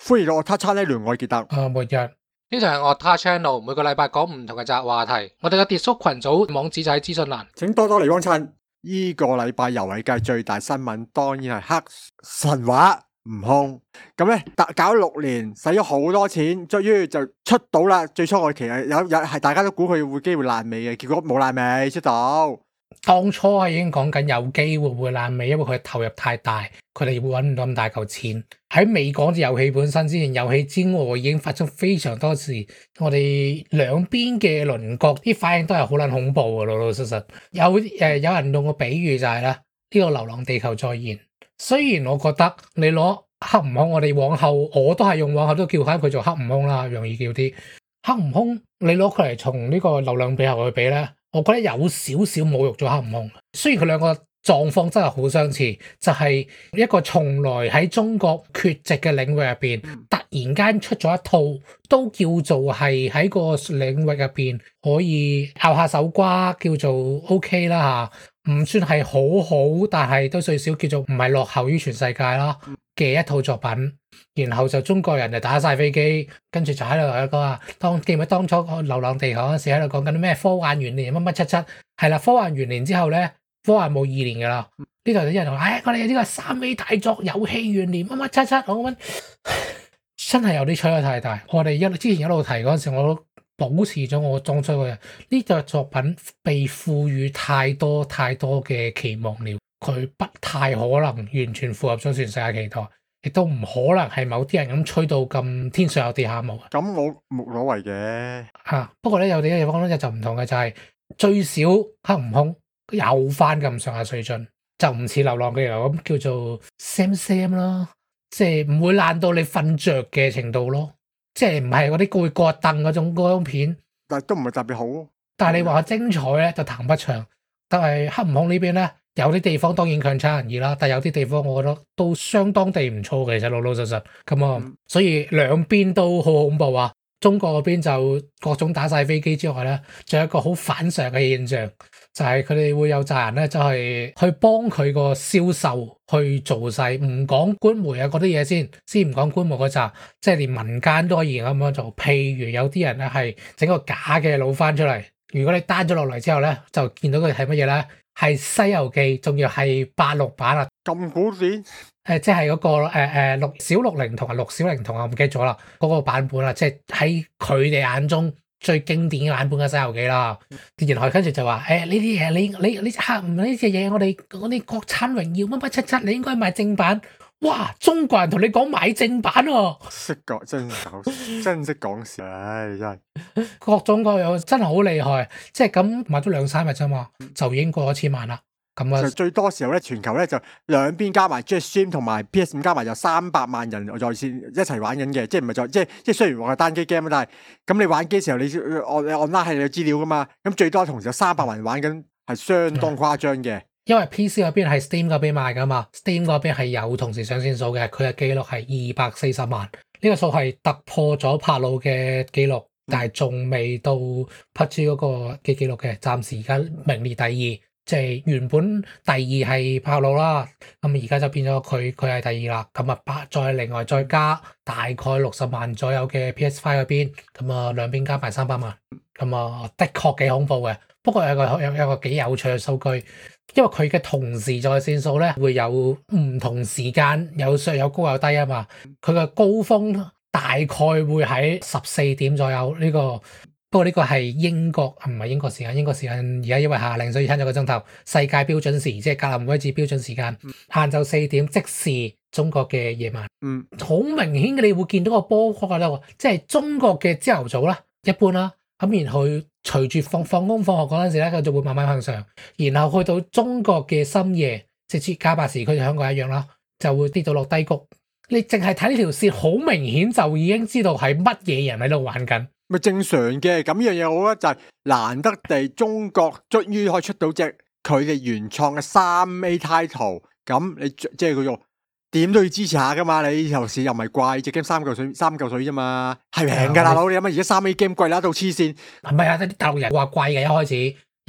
歡迎到我 Touch Channel 聯愛傑特。 末日呢就係我 Touch Channel 每個禮拜講唔同嘅雜話題。我哋嘅 Discord 群組網址就喺資訊欄。 請多多嚟幫襯。呢個禮拜遊戲界最大新聞當然係黑神話悟空。咁咧搞6年，使咗好多錢，終於就出到啦。最初我其實有係大家都估佢會機會爛尾嘅，結果冇爛尾出到。 當初係已經講緊有機會會爛尾，因為佢投入太大，佢哋會揾唔到咁大嚿錢。喺未講遊戲本身之前，遊戲之外已經發生非常多事。我哋兩邊嘅鄰國啲反應都係好撚恐怖嘅，老老實實。有人用個比喻就係咧，呢個流浪地球再現。雖然我覺得你攞黑悟空，我哋往後我都係用往後都叫翻佢做黑悟空啦，容易叫啲。黑悟空你攞佢嚟從呢個流浪地球去比咧，我覺得有少少侮辱咗黑悟空。雖然佢兩個狀況真係好相似，就係一個從來喺中國缺席嘅領域入邊，突然間出咗一套，都叫做係喺個領域入邊可以拗下手瓜，叫做 OK 啦吓，唔算係好好，但係都最少叫做唔係落後於全世界啦嘅一套作品。然後就中國人就打晒飛機，跟住就喺度講話，記唔記得當初流浪地球嗰時喺度講緊啲咩科幻元年乜乜七七，係啦，科幻元年之後咧，科幻冇2年噶啦。呢度有啲人話，我哋呢個3A 大作遊戲元年乜乜七七，我咁真係有啲吹得太大。我哋之前一路提嗰陣時，我都保持咗我當初嘅呢個作品被賦予太多嘅期望了，佢不太可能完全符合咗全世界期待。亦都唔可能係某啲人咁吹到咁天上有地下無。 咁我冇所謂嘅。 不過咧有啲地方咧就唔同嘅，就係最少黑悟空有翻咁上下水準，就唔似流浪嘅遊咁叫做 Sam 咯，即係唔會爛到你瞓着嘅程度咯，即係唔係嗰啲會割凳嗰種片， 但係都唔係特別好。 但係你話精彩咧就談不上。但係黑悟空呢邊咧，有啲地方當然強差人意啦，但係有啲地方我覺得都相當地唔錯嘅，其實老老實實咁啊，所以兩邊都好恐怖啊。中國嗰邊就各種打晒飛機之外咧，仲有一個好反常嘅現象，就係佢哋會有紮人咧，就係去幫佢個銷售去做勢，唔講官媒啊嗰啲嘢先唔講官媒嗰紮，即係連民間都可以咁樣做。譬如有啲人咧係整個假嘅老番出嚟，如果你 down 咗落嚟之後咧，就見到佢係乜嘢咧？係《西遊記》，仲要係86版啊！ 咁古典即係嗰個小六靈童啊，陸小靈童啊，唔記得咗啦，嗰個版本啊，即係喺佢哋眼中最經典嘅版本嘅《西遊記》啦。然後跟住就話呢啲嘢，你黑唔呢隻嘢，我哋國產榮耀乜乜七七，你應該買正版。哇！中國人同你講買正版喎， 識講真識講笑，唉真係各種各樣真係好厲害，即係咁買咗2-3日啫嘛，就已經過咗1000萬啦。咁啊， 最多時候咧，全球咧就兩邊加埋 Steam 同埋 PS5 加埋就300萬人在線一齊玩緊嘅，即係唔係即係雖然話係單機 game，但係咁你玩機時候你 online 係有資料噶嘛，咁最多同時有300萬人玩緊，係相當誇張嘅。 因為 PC 嗰邊係 Steam 嗰邊賣噶嘛 ，Steam 嗰邊係有同時上線數嘅，佢嘅記錄係240萬，呢個數係突破咗帕魯嘅記錄，但係仲未到 PUBG 嗰個嘅記錄嘅，暫時而家名列第2，即係原本第2係帕魯啦，咁而家就變咗佢係第2啦，咁啊再另外再加大概60萬左右嘅 PS5 嗰邊，咁啊兩邊加埋300萬，咁啊的確幾恐怖嘅，不過有個幾有趣嘅數據。因為佢嘅同時在線數咧會有唔同時間有上有高有低啊嘛，佢嘅高峰大概會喺14點左右呢個，不過呢個係英國唔係英國時間，英國時間而家因為夏令所以差咗個鐘頭，世界標準時即係格林威治標準時間，晏晝4點即是中國嘅夜晚，好明顯嘅你會見到個波幅啦，即係中國嘅朝頭早啦，一般啦。咁然後隨住放工放學嗰陣時咧，佢就會慢慢向上，然後去到中國嘅深夜，直接加8時區，香港一樣啦，就會跌到落低谷。你淨係睇呢條線，好明顯就已經知道係乜嘢人喺度玩緊。 咪正常嘅，咁呢樣嘢我覺得就係難得地中國終於可以出到隻佢哋原創嘅3A title，咁你即係佢用。點都要支持下噶嘛，你頭先又唔係貴，隻 game 3嚿水啫嘛，係平噶大佬，你諗下而家3A game 貴啦到黐線。 唔係啊，啲大陸人話貴嘅，一開始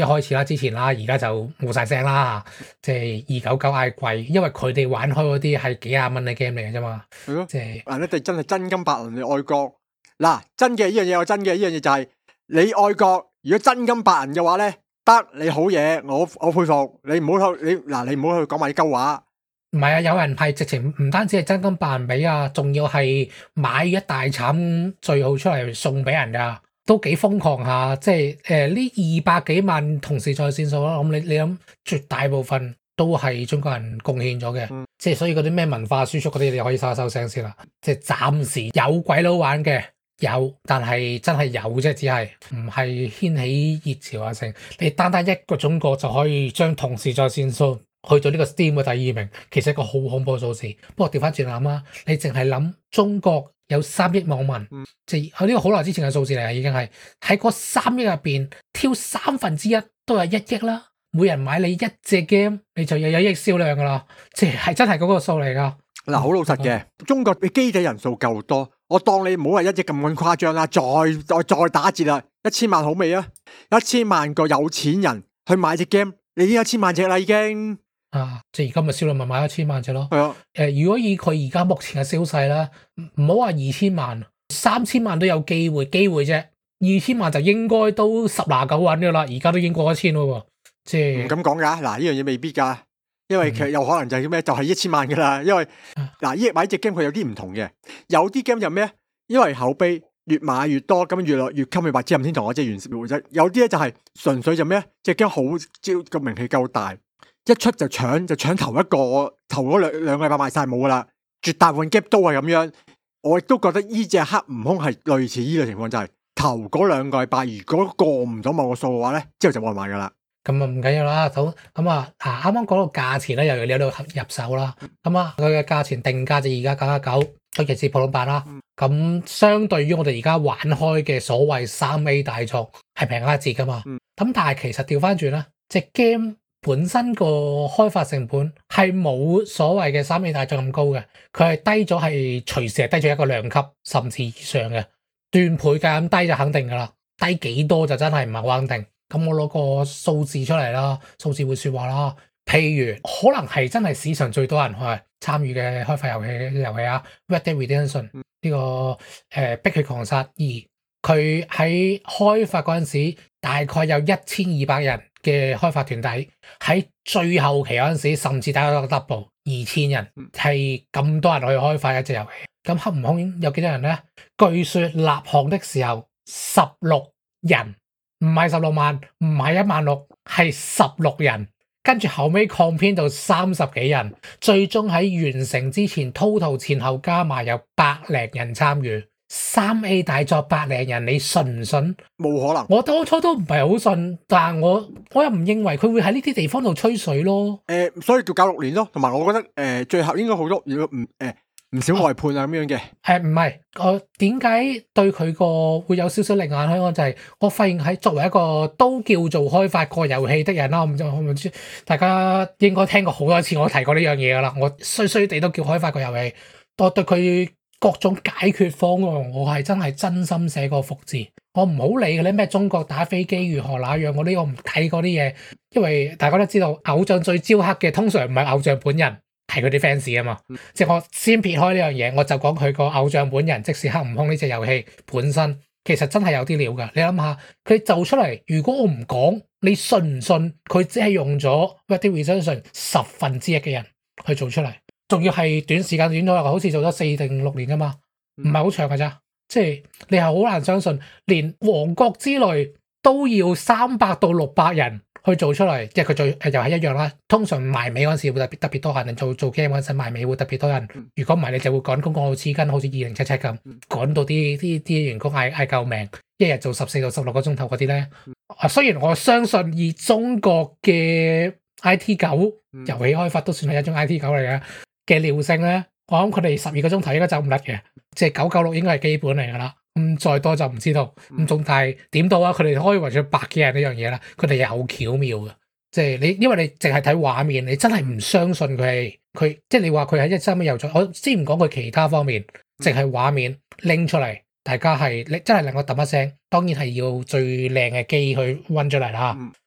一開始啦，之前啦，而家就冇晒聲啦，即係299嗌貴，因為佢哋玩開嗰啲係幾廿蚊嘅 game 嚟嘅啫嘛。 係咯， 即係你哋真係真金白銀嚟愛國。嗱，真嘅呢樣嘢有真嘅，呢樣嘢就係你愛國。如果真金白銀嘅話咧，得你好嘢，我佩服你。唔好去你唔好去講埋啲鳩話。 唔係啊，有人係直情唔單止係真金白銀俾啊，仲要係買一大慘序號出嚟送俾人噶，都幾瘋狂下。即係呢200幾萬同時在線數啦，咁你諗絕大部分都係中國人貢獻咗嘅，即係所以嗰啲咩文化輸出嗰啲，你可以收一收聲先啦。即係暫時有鬼佬玩嘅有，但係真係有啫，只係唔係掀起熱潮啊成。你單單一個中國就可以將同時在線數去到呢個 Steam 嘅第2名，其實一個好恐怖嘅數字。不過調翻轉諗啦，你淨係諗中國有3億網民，即係呢個好耐之前嘅數字嚟啊，已經係喺嗰3億入邊挑1/3都係1億啦。每人買你1隻 game，你就有1億銷量噶啦，即係真係嗰個數嚟噶。 嗱，好老實嘅，中國嘅機體人數夠多，我當你唔好話1億咁誇張啦，再打折啦，1000萬好未啊？1000萬個有錢人去買隻 game，你已經有1000萬隻啦已經。 即係而家咪銷量咪買1000萬隻咯。 係啊， 如果以佢而家目前嘅銷勢啦，唔好話2000萬，3000萬都有機會啫。2000萬就應該都10拿9穩噶啦，而家都已經過1000咯。即係唔敢講噶，嗱呢樣嘢未必噶，因為其實有可能就係咩，就係1000萬噶啦。因為嗱，買隻 game 佢有啲唔同嘅，有啲 game 就咩？因為口碑越買越多，咁越來越吸引，或者任天堂嗰隻原回啫。有啲咧就係純粹就咩？隻 game 好招個名氣夠大。一出就搶頭一個，頭嗰兩個禮拜賣晒冇噶啦，絕大部分 game 都係咁樣。我亦都覺得呢隻黑悟空係類似呢個情況，就係頭嗰2個禮拜如果過唔到某個數嘅話咧，之後就冇人買噶啦。 咁啊唔緊要啦，咁啱啱講到價錢咧，又要你喺度入手啦。咁佢嘅價錢定價就而家919，尤其是普通版啦。咁相對於我哋而家玩開嘅所謂3A 大作係平一截噶嘛。咁但係其實調翻轉啦，隻 game本身個開發成本係冇所謂嘅3A 大作咁高嘅，佢係低咗，係隨時係低咗1個量級甚至以上嘅，斷倍㗎，咁低就肯定噶啦，低幾多就真係唔係好肯定。咁我攞個數字出嚟啦，數字會說話啦。譬如可能係真係史上最多人去參與嘅開發遊戲啊 ，Red Dead Redemption 呢個碧血狂殺2，佢喺開發嗰陣時大概有1200人嘅開發團體，喺最後期嗰陣時甚至打咗個 double 2000人，係咁多人去開發一隻遊戲。咁黑悟空有幾多人咧？據說立項的時候16人。唔係16萬，唔係16000，係16人。跟住後尾擴編到30幾人，最終喺完成之前 total 前後加埋有100零人參與。3A 大作100零人，你信唔信？冇可能。我當初都唔係好信，但係我又唔認為佢會喺呢啲地方度吹水咯。 所以叫96年咯，同埋我覺得最後應該好多如果唔少外判啊咁樣嘅。 唔係，我點解對佢個會有少少另眼香港就係、是、我發現喺作為一個都叫做開發過遊戲的人啦，我唔知大家應該聽過好多次我提過呢樣嘢噶啦，我衰地都叫開發過遊戲，我對佢各種解決方案，我係真心寫過服字，我唔好理嗰啲咩中國打飛機如何那樣嗰啲，我唔睇嗰啲嘢，因為大家都知道偶像最招黑嘅通常唔係偶像本人。係佢啲 fans 啊嘛，即係我先撇開呢樣嘢，我就講佢個偶像本人，即使黑悟空呢隻遊戲本身，其實真係有啲料噶。你諗下，佢做出嚟，如果我唔講，你信唔信？佢只係用咗 Red Dead Redemption 1/10嘅人去做出嚟，仲要係短時間短咗，好似做咗4定6年噶嘛，唔係好長噶咋。即係你係好難相信，連王國之淚都要300到600人。去做出嚟，即係佢又係一樣啦。通常埋尾嗰陣時會特別多人，做 game 嗰陣埋尾會特別多人。如果唔係，你就會趕工趕到黐筋，好似2077咁，趕到啲員工嗌救命，一日做14到16個鐘頭嗰啲咧。雖然我相信以中國嘅 IT 狗遊戲開發都算係一種 IT 狗嚟嘅尿性咧，我諗佢哋12個鐘頭應該走唔甩嘅，即係996應該係基本嚟噶啦。再多就唔知道。仲大點到啊？佢哋可以為咗100幾人呢樣嘢啦，佢哋又好巧妙嘅。即係你，因為你淨係睇畫面，你真係唔相信佢，即係你話佢喺1/3又再，我先唔講佢其他方面，淨係畫面拎出嚟，大家係真係令我揼一聲。當然係要最靚嘅機去溫出嚟啦。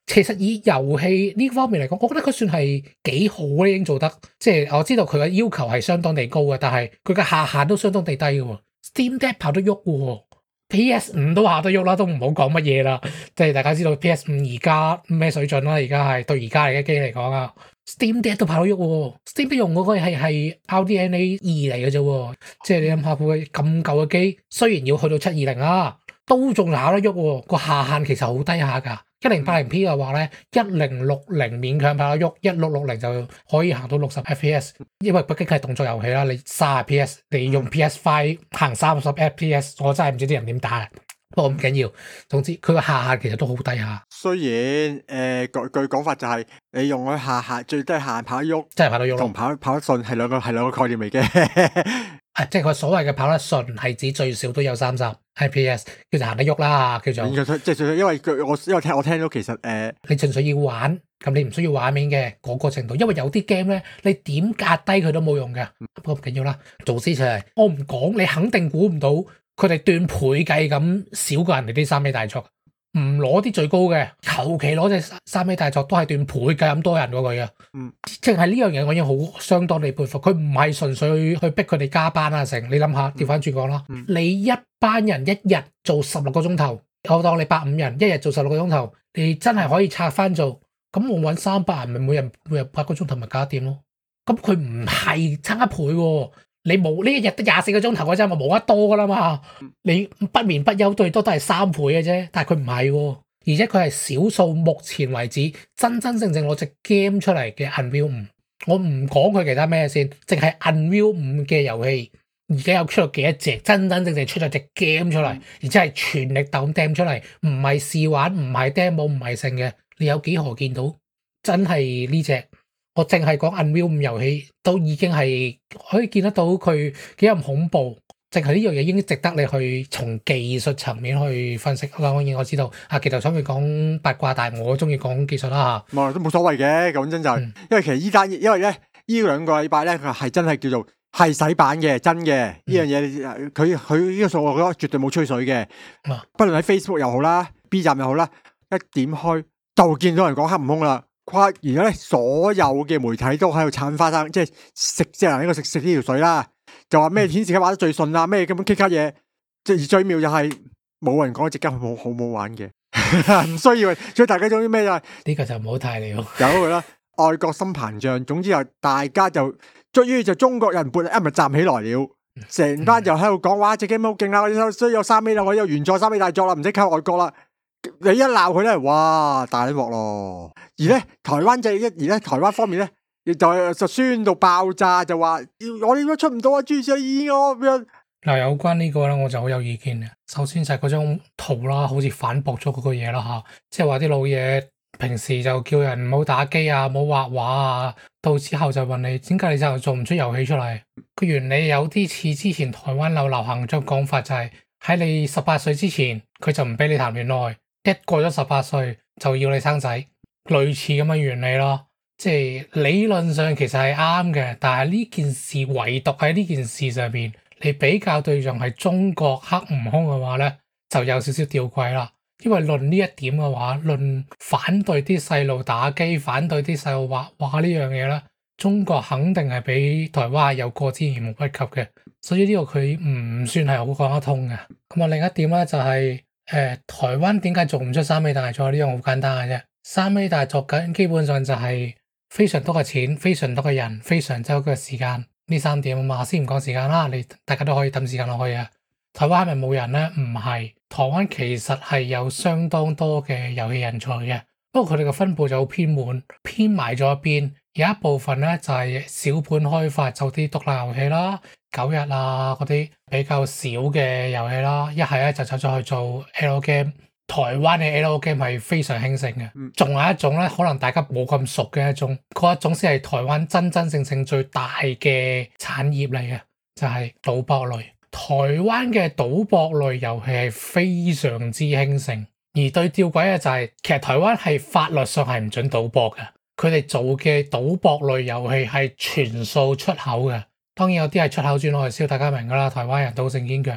其實以遊戲呢方面嚟講，我覺得佢算係幾好咧，已經做得。即係我知道佢嘅要求係相當地高嘅，但係佢嘅下限都相當地低嘅。Steam Deck 跑得喐喎，PS5 都跑得喐啦，都唔好講乜嘢啦。即係大家知道 PS5 而家咩水準啦，而家係對而家嚟嘅機嚟講啊，Steam Deck 都跑得喐喎。Steam Deck 用嗰個係 RDNA 2嚟嘅啫，即係你諗下佢咁舊嘅機，雖然要去到720啦，都仲跑得喐喎。個下限其實好低下㗎。1080P 嘅話咧，1060勉強跑得喐，1660就可以行到60 FPS，因為畢竟係動作遊戲啦。你30 PS，你用 PS5 行30 FPS，我真係唔知啲人點打。不過唔緊要，總之佢個下限其實都好低下。 雖然據講法就係你用佢下限最低下限跑得喐， 真係跑得喐咯， 同跑得順係兩個概念嚟嘅。 即係佢所謂嘅跑得順係指最少都有30 FPS，叫做行得喐啦，叫做。 即係因為我聽到其實你純粹要玩，咁你唔需要畫面嘅嗰個程度，因為有啲 game 咧，你點隔低佢都冇用嘅。不過唔緊要啦，做之前我唔講，你肯定估唔到佢哋斷倍計咁少過人哋啲3A大作。唔攞啲最高嘅，求其攞隻3A大作都係斷倍計咁多人嗰個嘅。淨係呢樣嘢我已經好相當地佩服。佢唔係純粹去逼佢哋加班啊成。你諗下，調翻轉講啦，你一班人一日做16個鐘頭，我當你8-5人一日做16個鐘頭，你真係可以拆翻做。咁我揾300人，咪每日8個鐘頭咪搞掂咯。咁佢唔係差一倍喎。你冇呢一日得24個鐘頭嗰陣，咪冇得多噶啦嘛。你不眠不休最多都係3倍嘅啫，但係佢唔係喎，而且佢係少數目前為止真真正正攞隻 game 出嚟嘅 Unreal 5。我唔講佢其他咩先，淨係 Unreal 5嘅遊戲而家有出咗幾多隻真真正正出咗隻 game 出嚟，而且係全力抌 demo 出嚟，唔係試玩，唔係 demo，唔係成嘅。你有幾何見到？真係呢隻。我淨係講 Unreal 5遊戲都已經係可以見得到佢幾咁恐怖，淨係呢樣嘢已經值得你去從技術層面去分析。當然我知道阿傑頭想佢講八卦，但係我中意講技術啦嚇。 都冇所謂嘅，講真就係，因為其實因為咧呢兩個禮拜咧，佢係真係叫做係洗版嘅，真嘅呢樣嘢，佢呢個數我覺得絕對冇吹水嘅。不論喺 Facebook 又好啦 ，B 站又好啦，一點開就見到人講黑悟空啦。而家咧，所有嘅媒體都喺度鏟花生，即係食即係喺度食呢條水啦。就話咩顯示卡玩得最順啦，咩咁樣 K 卡嘢。即係最妙就係冇人講隻 game 好唔好玩嘅，唔需要。所以大家總之咩就係呢個就唔好太了。有佢啦，愛國心膨脹。總之就大家就終於就中國人撥一咪站起來了，成班就喺度講話隻 game 好勁啦，我需要有3A啦，我有原作3A大作啦，唔使靠外國啦。你一鬧佢咧，哇大鑊咯！而咧台灣方面咧，就宣到爆炸，就話我哋都出唔到啊，諸如此類咁樣。 嗱，有關呢個咧，我就好有意見嘅。首先就係嗰張圖啦，好似反駁咗嗰個嘢啦吓，即係話啲老嘢平時就叫人唔好打機啊，唔好畫畫啊，到之後就問你點解你就做唔出遊戲出嚟？個原理有啲似之前台灣流行咗講法，就係喺你18歲之前，佢就唔俾你談戀愛。一過咗18歲就要你生仔，類似咁嘅原理咯。即係理論上其實係啱嘅，但係呢件事唯獨喺呢件事上邊，你比較對象係中國黑悟空嘅話咧，就有少少吊詭啦。因為論呢一點嘅話，論反對啲細路打機、反對啲細路畫畫呢樣嘢咧，中國肯定係比台灣有過之而無不及嘅。所以呢個佢唔算係好講得通嘅。咁啊，另一點咧就係。台灣點解做唔出3A大作呢樣好簡單嘅啫。3A大作緊基本上就係非常多嘅錢、非常多嘅人、非常多嘅時間呢3點啊嘛。先唔講時間啦，大家都可以抌時間落去啊。台灣係咪冇人咧？唔係，台灣其實係有相當多嘅遊戲人才嘅，不過佢哋嘅分佈就好偏滿，偏埋咗一邊。有一部分咧就係小本開發，就啲獨立遊戲啦。9日啊，嗰啲比較少嘅遊戲啦，一係咧就走咗去做 L game。台灣嘅 L game 係非常興盛嘅，仲有一種咧，可能大家冇咁熟嘅一種，嗰一種先係台灣真真正正最大嘅產業嚟嘅，就係賭博類。台灣嘅賭博類遊戲係非常之興盛，而最吊詭嘅就係，其實台灣係法律上係唔准賭博嘅，佢哋做嘅賭博類遊戲係全數出口嘅。當然有啲係出口轉內銷，大家明噶啦，台灣人賭性堅強。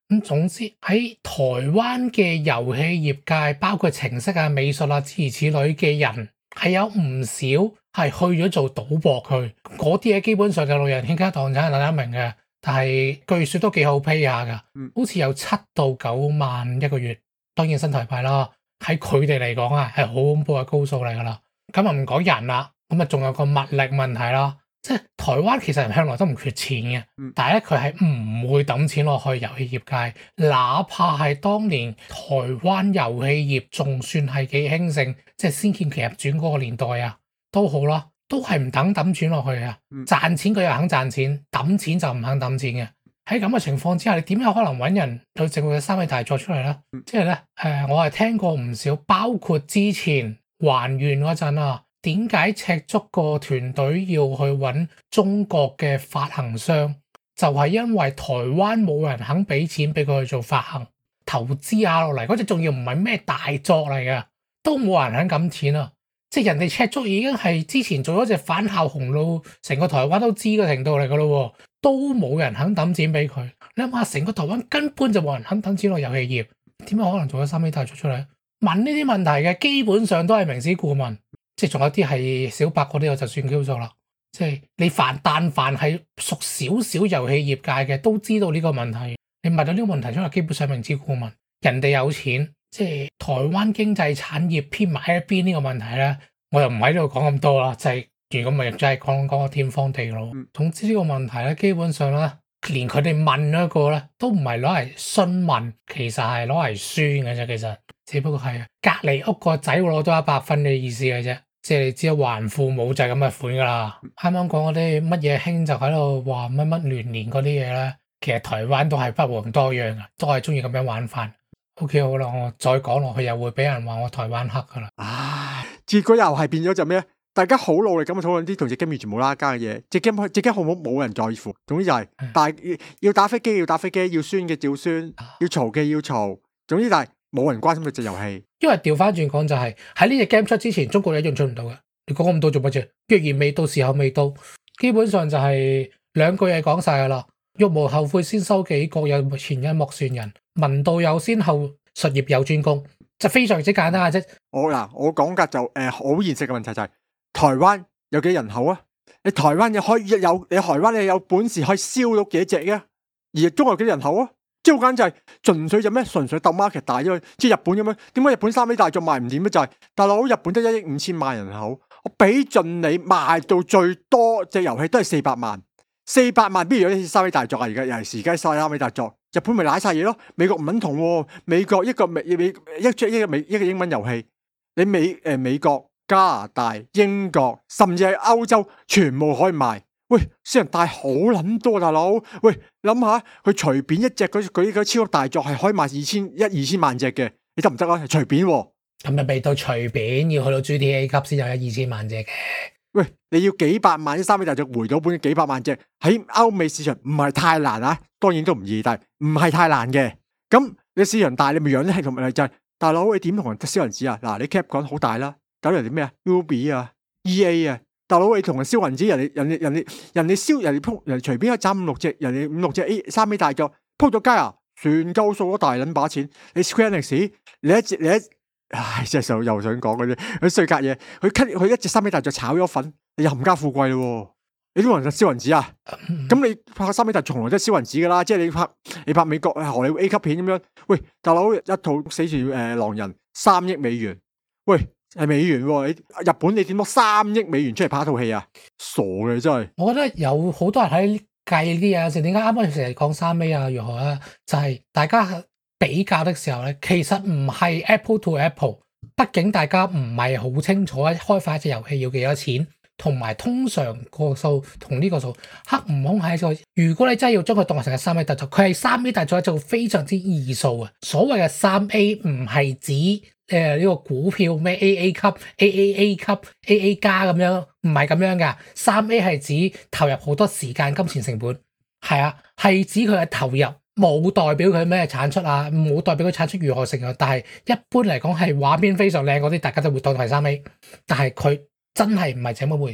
咁總之喺台灣嘅遊戲業界，包括程式啊、美術啊諸如此類嘅人，係有唔少係去咗做賭博去，嗰啲嘢基本上就路人傾家蕩產，大家明嘅。但係據說都幾好 pay 下㗎，好似有7到9萬一個月，當然新台幣啦。喺佢哋嚟講啊，係好恐怖嘅高數嚟㗎啦。咁啊唔講人啦，咁啊仲有個物力問題啦。即係台灣其實向來都唔缺錢嘅，但係咧佢係唔會抌錢落去遊戲業界，哪怕係當年台灣遊戲業仲算係幾興盛，即係仙劍奇俠傳嗰個年代啊，都好啦，都係唔抌錢落去啊。賺錢佢又肯賺錢，抌錢就唔肯抌錢嘅。喺咁嘅情況之下，你點有可能揾人去整個3A大作出嚟咧？即係咧，我係聽過唔少，包括之前還願嗰陣啊。點解赤足個團隊要去揾中國嘅發行商？就係因為台灣冇人肯俾錢俾佢去做發行，投資下落嚟嗰隻仲要唔係咩大作嚟嘅，都冇人肯抌錢啊！即係人哋赤足已經係之前做咗隻反校紅路，成個台灣都知嘅程度嚟噶咯，都冇人肯抌錢俾佢。你諗下，成個台灣根本就冇人肯抌錢落遊戲業，點解可能做咗3A大作出嚟？問呢啲問題嘅基本上都係明師顧問。即係仲有啲係小白嗰啲，我就算叫做啦。即係你但凡係熟少少遊戲業界嘅，都知道呢個問題。你問到呢個問題出嚟，基本上明知顧問。人哋有錢，即係台灣經濟產業偏埋喺一邊呢個問題咧，我又唔喺度講咁多啦。就係如果咪就係講個天荒地老。總之呢個問題咧，基本上咧，連佢哋問嗰個咧，都唔係攞嚟詢問，其實係攞嚟宣嘅啫。其實只不過係隔離屋個仔會攞到100分嘅意思嘅啫。即係你知啊，還父母就係咁嘅款噶啦。啱啱講嗰啲乜嘢興就喺度話乜乜聯年嗰啲嘢咧，其實台灣都係不遑多讓啊，都係中意咁樣玩法。OK 好啦，我再講落去又會俾人話我台灣黑噶啦。 唉，結果又係變咗就咩？大家好努力咁討論啲同隻 game 完全冇拉更嘅嘢，隻 game 好唔好冇人在乎。總之就係，但係要打飛機要打飛機，要宣嘅照宣，要嘈嘅要嘈。總之就係冇人關心到隻遊戲。因為調翻轉講就係喺呢隻 game 出之前，中國一樣出唔到嘅。你講咁多做乜啫？若然未到，時候未到，基本上就係2句嘢講晒噶啦。欲無後悔先收幾個，有前因莫算人。文道有先後，術業有專攻，就非常之簡單嘅啫。 我講嘅就好現實嘅問題就係台灣有幾人口啊？你台灣你台灣你有本事可以燒到幾隻嘅？而中國有幾人口啊？即係好簡單，就係純粹就咩？純粹鬥 market 大咗，即係日本咁樣。點解日本3A大作賣唔掂咧？就係大佬，日本得1億5千萬人口，我俾盡你賣到最多隻遊戲都係400萬，400萬邊有啲3A大作啊？而家尤其是而家3A大作，日本咪瀨晒嘢咯。美國唔肯同喎，美國一個英文遊戲，你美國、加拿大、英國，甚至係歐洲，全部可以賣。喂，私人大好撚多，大佬。喂，諗下佢隨便一隻佢超級大作係可以賣2000萬隻嘅，你得唔得啊？係隨便喎。 咁咪未到隨便，要去到 GTA 級先有2000萬隻嘅。 喂，你要幾百萬啲3A大作回到本幾百萬隻，喺歐美市場唔係太難啊，當然都唔易，但係唔係太難嘅。咁你市場大，你咪養啲係同埋就係大佬，你點同人燒銀紙啊？嗱，你 cap 講好大啦，搞人哋咩啊 ？Ubi 啊 ，EA 啊。大佬，你同人燒銀紙，人哋燒人哋撲人隨便一斬5-6隻，人哋5-6隻 3A 大作撲咗街啊，算夠數咗大撚把錢。你 Square Enix，你一唉，真係又想講嗰啲佢碎格嘢，佢一隻3A大作炒咗粉，你又冚家富貴咯。你都話人燒銀紙啊？咁你拍3A大從來都係燒銀紙噶啦，即係你拍美國荷里活 A 級片咁樣。喂，大佬一套死住狼人3億美元，喂。係美元喎，日本你點攞3億美元出嚟拍一套戲啊？傻嘅真係。我覺得有好多人喺計呢啲嘢，有時點解啱啱成日講3A啊如何啊？就係大家比較的時候咧，其實唔係 Apple to Apple， 畢竟大家唔係好清楚開發一隻遊戲要幾多錢，同埋通常個數同呢個數，黑悟空係一個。如果你真係要將佢當成係3A大作，佢係3A大作一做非常之易數啊。所謂嘅3A唔係指呢個股票咩 AA 級、AAA 級、AA 加咁樣，唔係咁樣噶。3A 係指投入好多時間、金錢成本，係啊，係指佢嘅投入，冇代表佢咩產出啊，冇代表佢產出如何成啊。但係一般嚟講係畫面非常靚嗰啲，大家都會當係3A。但係佢真係唔係這麼回事，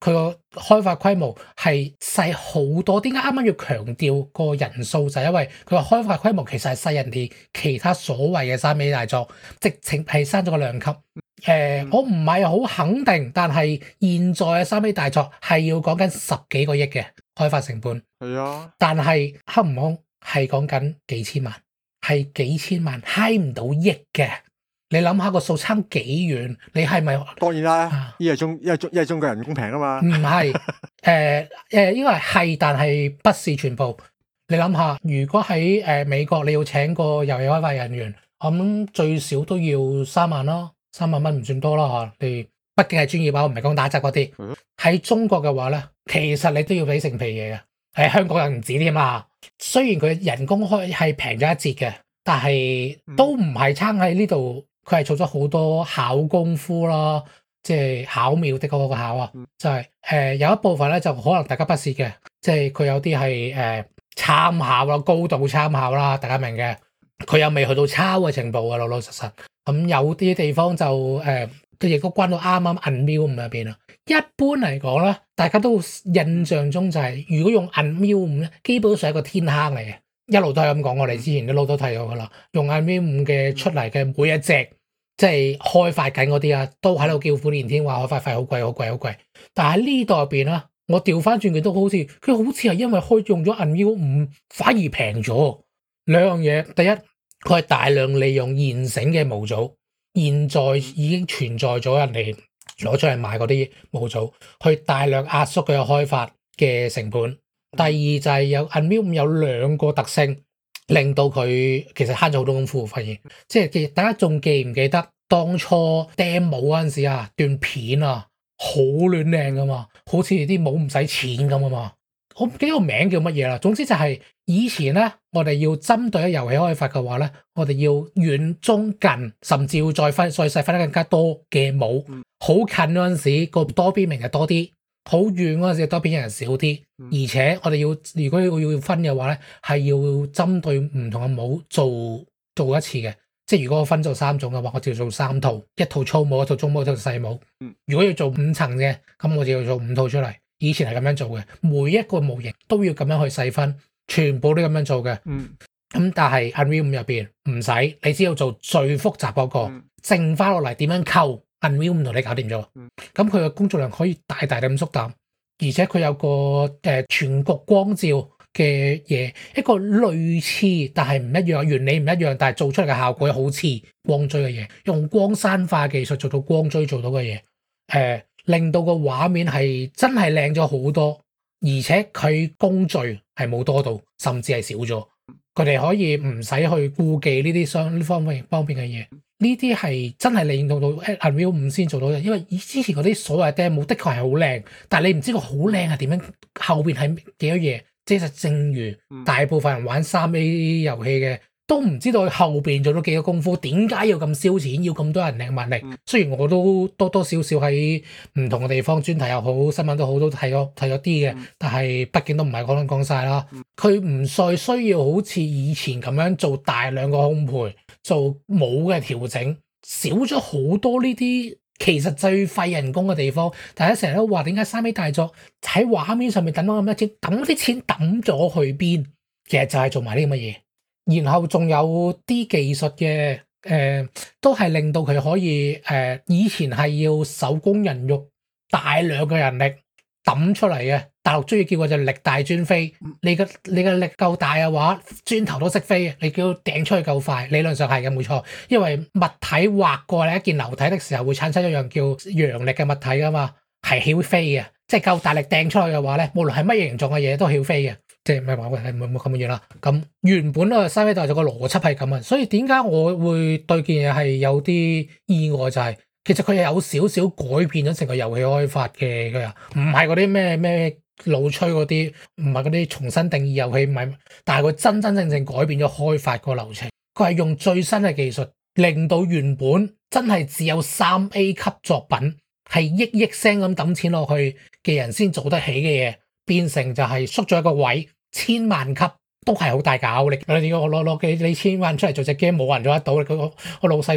佢個開發規模係細好多。點解啱啱要強調個人數？就係因為佢個開發規模其實係細人哋其他所謂嘅三 A 大作，直情係升咗個量級。我唔係好肯定，但係現在嘅三 A 大作係要講緊10幾個億嘅開發成本。 係啊， 但係黑悟空係講緊幾千萬，係幾千萬，閪唔到億嘅。你諗下個數差幾遠？你係咪？ 當然啦，因為中國人工平啊嘛。 唔係，應該係，但係不是全部。你諗下，如果喺美國你要請個遊戲開發人員，我諗最少都要3萬咯，3萬蚊唔算多啦嚇。你畢竟係專業啊，唔係講打雜嗰啲。喺中國嘅話咧，其實你都要俾成皮嘢嘅。喺香港人唔止添啦。雖然佢人工係平咗一截嘅，但係都唔係差喺呢度。佢係做咗好多考功夫啦，即係巧妙的嗰個考啊，就係有一部分咧就可能大家不屑嘅，即係佢有啲係參考啦，高度參考啦，大家明嘅。佢又未去到抄嘅程度啊，老老實實。咁有啲地方就佢亦都關到啱啱 Unreal 5入邊啦。一般嚟講咧，大家都印象中就係如果用 Unreal 5咧，基本上係一個天坑嚟嘅。一路都係咁講，我哋之前一路都睇過噶啦。用 Unreal 5嘅出嚟嘅每一隻，即係開發緊嗰啲啊，都喺度叫苦連天，話開發費好貴好貴好貴。但係呢度入邊啦，我調翻轉佢都好似，佢好似係因為用咗 Unreal 5反而平咗。兩樣嘢，第一，佢係大量利用現成嘅模組，現在已經存在咗人哋攞出嚟賣嗰啲模組，去大量壓縮佢嘅開發嘅成本。第二就係有 Unreal 5有兩個特性，令到佢其實慳咗好多功夫。發現即係大家仲記唔記得當初 demo 嗰陣時啊，段片啊好亂靚噶嘛，好似啲模唔使錢咁啊嘛。我唔記得個名叫乜嘢啦。總之就係以前咧，我哋要針對遊戲開發嘅話咧，我哋要遠中近，甚至要再細分得更加多嘅模。好近嗰陣時個多邊形就多啲。好遠嗰陣時多邊人少啲，而且我哋如果要分嘅話咧，係要針對唔同嘅模做一次嘅。即係如果我分做3種嘅話，我就要做3套，一套粗模，一套中模，一套細模。如果要做5層嘅，咁我就要做5套出嚟。以前係咁樣做嘅，每一個模型都要咁樣去細分，全部都咁樣做嘅。咁但係 Unreal 5入邊唔使，你只要做最複雜嗰個，剩翻落嚟點樣扣？Unreal 5同你搞掂咗，咁佢嘅工作量可以大大咁縮減，而且佢有個全局光照嘅嘢，一個類似但係唔一樣，原理唔一樣，但係做出嚟嘅效果好似光追嘅嘢，用光山化技術做到光追做到嘅嘢，令到個畫面係真係靚咗好多，而且佢工序係冇多到，甚至係少咗，佢哋可以唔使去顧忌呢啲呢方面嘅嘢。呢啲係真係令到 Unreal 5先做到嘅，因為之前嗰啲所謂 demo 的確係好靚，但係你唔知個好靚係點樣，後邊係幾多嘢。即係正如大部分人玩3A 遊戲嘅，都唔知道佢後邊做咗幾多功夫，點解要咁燒錢，要咁多人力物力。雖然我都多多少少喺唔同嘅地方專題又好，新聞都好，都睇咗啲嘅，但係畢竟都唔係講晒啦。佢唔再需要好似以前咁樣做大量個烘焙，做冇嘅調整，少咗好多呢啲其實最費人工嘅地方。大家成日都話點解3A 大作喺畫面上面等咗咁多錢，等啲錢抌咗去邊？其實就係做埋呢咁嘅嘢。然後仲有啲技術嘅都係令到佢可以以前係要手工人肉大量嘅人力抌出嚟嘅，大陸中意叫佢就力大專飛。你嘅力夠大嘅話，磚頭都識飛嘅。你叫掟出去夠快，理論上係嘅，冇錯。因為物體劃過你一件流體的時候，會產生一樣叫揚力嘅物體噶嘛，係曉飛嘅。即係夠大力掟出去嘅話咧，無論係乜形狀嘅嘢都曉飛嘅。即係唔係話係冇咁嘅嘢啦。咁原本咧3A大作個邏輯係咁啊，所以點解我會對件嘢係有啲意外，就係其實佢係有少少改變咗成個遊戲開發嘅，佢啊唔係嗰啲咩老吹嗰啲，唔係嗰啲重新定義遊戲，唔係，但係佢真真正正改變咗開發個流程。佢係用最新嘅技術，令到原本真係只有3A 級作品係億聲咁抌錢落去嘅人先做得起嘅嘢，變成就係縮咗一個位。1000萬級都係好大搞力，我攞幾千萬出嚟做隻 game，冇人做得到。我老細攞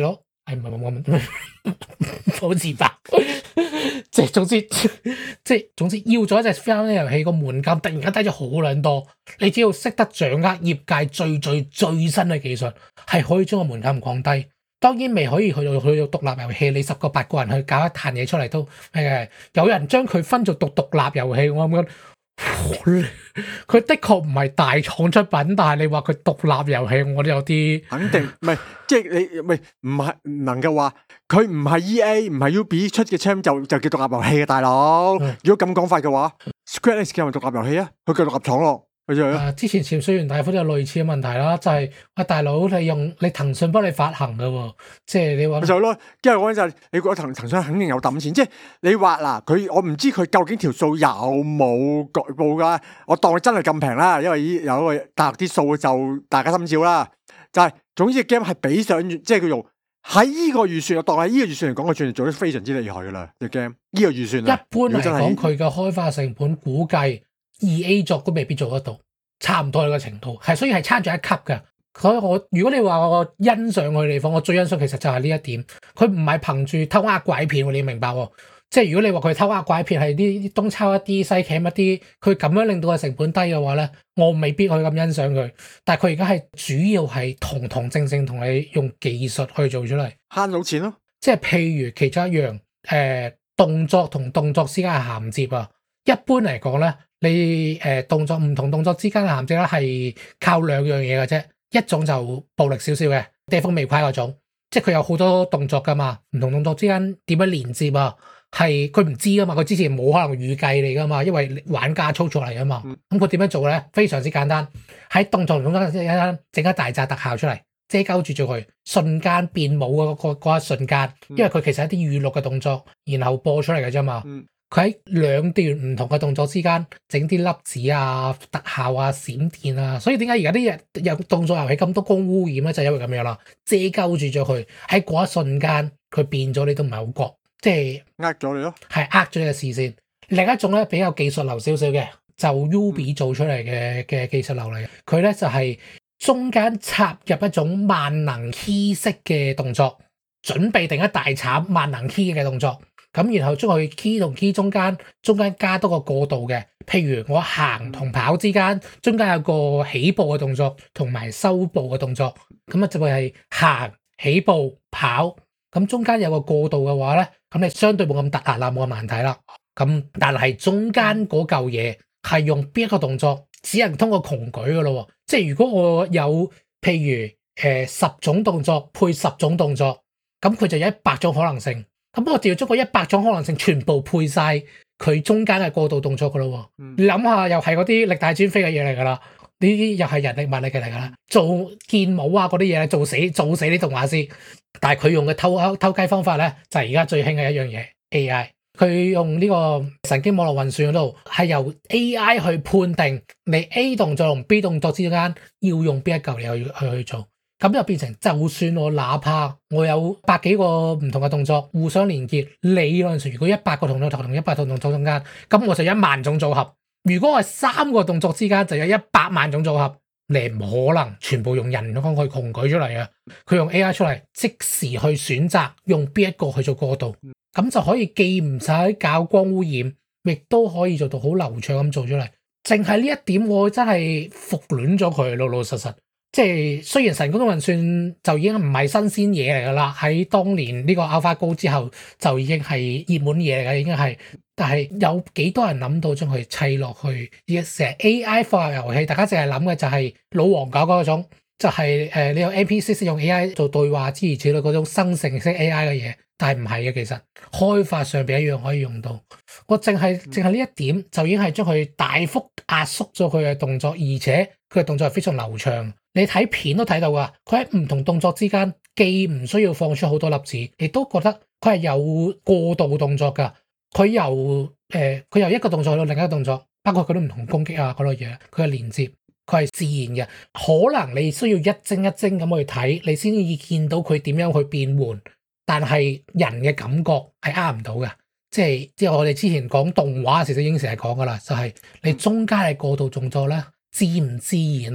好自白，即係總之要咗一隻 Final 遊戲個門檻突然間低咗好撚多，你只要識得掌握業界最新嘅技術，係可以將個門檻降低。當然未可以去到獨立遊戲，你10個8個人去搞一壇嘢出嚟都有人將佢分做獨立遊戲，我諗佢的確唔係大廠出品，但係你話佢獨立遊戲，我都有啲肯定唔係，即係你唔能夠話佢唔係 EA 唔係 UB 出嘅 Champ 就叫獨立遊戲嘅大佬。如果咁講法嘅話 ，Square Enix 叫咪獨立遊戲啊？佢叫獨立廠咯。 之前潛水員大夫都有類似嘅問題啦，就係喂大佬你騰訊幫你發行嘅喎，即係你話就係咯，因為嗰陣就係你覺得騰訊肯定有抌錢，即係你話嗱我唔知佢究竟條數有冇舉報㗎，我當佢真係咁平啦，因為有個大陸啲數就大家心照啦，就係總之 game 係比上即係佢用喺呢個預算，我當喺呢個預算嚟講，佢算係做得非常之厲害㗎啦，隻 game 呢個預算一般嚟講，佢嘅開發成本估計。2A 作都未必做得到，差唔多呢個程度，所以係差咗一級嘅。所以如果你話我欣賞佢嘅地方，我最欣賞其實就係呢一點，佢唔係憑住偷呃拐騙，你要明白喎。即係如果你話佢偷呃拐騙係啲東抄一啲西攢一啲，佢咁樣令到個成本低嘅話咧，我未必去咁欣賞佢。但係佢而家係主要係堂正同你用技術去做出嚟， 慳到錢咯。 即係譬如其中一樣動作同動作之間嘅銜接啊，一般嚟講咧。你唔同動作之間嘅銜接咧係靠兩樣嘢嘅啫，一種就暴力少少嘅地方未快嗰種，即係佢有好多動作噶嘛，唔同動作之間點樣連接啊？係佢唔知噶嘛，佢之前冇可能預計你噶嘛，因為玩家操作嚟噶嘛。咁佢點樣做咧？非常之簡單，喺動作同動作之間整一大紮特效出嚟，遮鳩住咗佢，瞬間變舞嗰一瞬間，因為佢其實係一啲預錄嘅動作，然後播出嚟嘅啫嘛。佢喺兩段唔同嘅動作之間整啲粒子啊、特效啊、閃電啊，所以點解而家啲有動作遊戲咁多光污染咧？就係因為咁樣啦，遮鳩住咗佢喺嗰一瞬間，佢變咗你都唔係好覺，即係呃咗你咯， 係呃咗你嘅視線。另一種咧比較技術流少少嘅，就 Ubi 做出嚟嘅技術流嚟嘅，佢咧就係中間插入一種萬能 key 式嘅動作，準備定一大鏟萬能 key 嘅動作。咁然後將佢 key 同 key 中間加多個過渡嘅，譬如我行同跑之間中間有個起步嘅動作同埋收步嘅動作，咁就會係行起步跑，咁中間有個過渡嘅話咧，咁你相對冇咁突兀啦，冇咁難睇啦。咁但係中間嗰嚿嘢係用邊一個動作，只能通過窮舉噶咯。即係如果我有譬如10種動作配10種動作，咁佢就有100種可能性。咁我調咗個100種可能性，全部配晒佢中間嘅過渡動作噶咯。你諗下，又係嗰啲力大專飛嘅嘢嚟噶啦，呢啲又係人力物力嘅嚟噶啦。做劍舞啊嗰啲嘢，做死啲動畫師。但係佢用嘅偷雞方法咧，就係而家最興嘅一樣嘢 AI。佢用呢個神經網絡運算嗰度，係由 AI 去判定你 A 動作同 B 動作之間要用邊一嚿嘢去做。咁就變成，就算我哪怕我有100幾個唔同嘅動作互相連結，理論上如果100個動作頭同100個動作中間，咁我就1萬種組合。如果我係3個動作之間就有100萬種組合，你唔可能全部用人工去窮舉出嚟嘅。佢用 AI 出嚟，即時去選擇用邊一個去做過渡，咁就可以既唔使搞光污染，亦都可以做到好流暢咁做出嚟。淨係呢一點，我真係服亂咗佢，老老實實。即係雖然神經運算就已經唔係新鮮嘢嚟噶啦，喺當年呢個 AlphaGo 之後就已經係熱門嘢嚟噶，已經係。但係有幾多人諗到將佢砌落去？而成日 AI 化遊戲，大家淨係諗嘅就係老黃搞嗰種，就係你有 NPC 用 AI 做對話之類嗰種生成式 AI 嘅嘢，但係唔係嘅，其實開發上邊一樣可以用到。我淨係呢一點就已經係將佢大幅壓縮咗佢嘅動作，而且佢嘅動作係非常流暢。你睇片都睇到噶，佢喺唔同動作之間既唔需要放出好多粒子，亦都覺得佢係有過渡動作噶。佢由一個動作去到另一個動作，包括佢都唔同攻擊啊嗰類嘢，佢嘅連接佢係自然嘅。可能你需要一幀一幀咁去睇，你先至見到佢點樣去變換。但係人嘅感覺係呃唔到嘅，即係我哋之前講動畫時都已經成日講噶啦，就係你中間嘅過渡動作咧，自唔自然咧？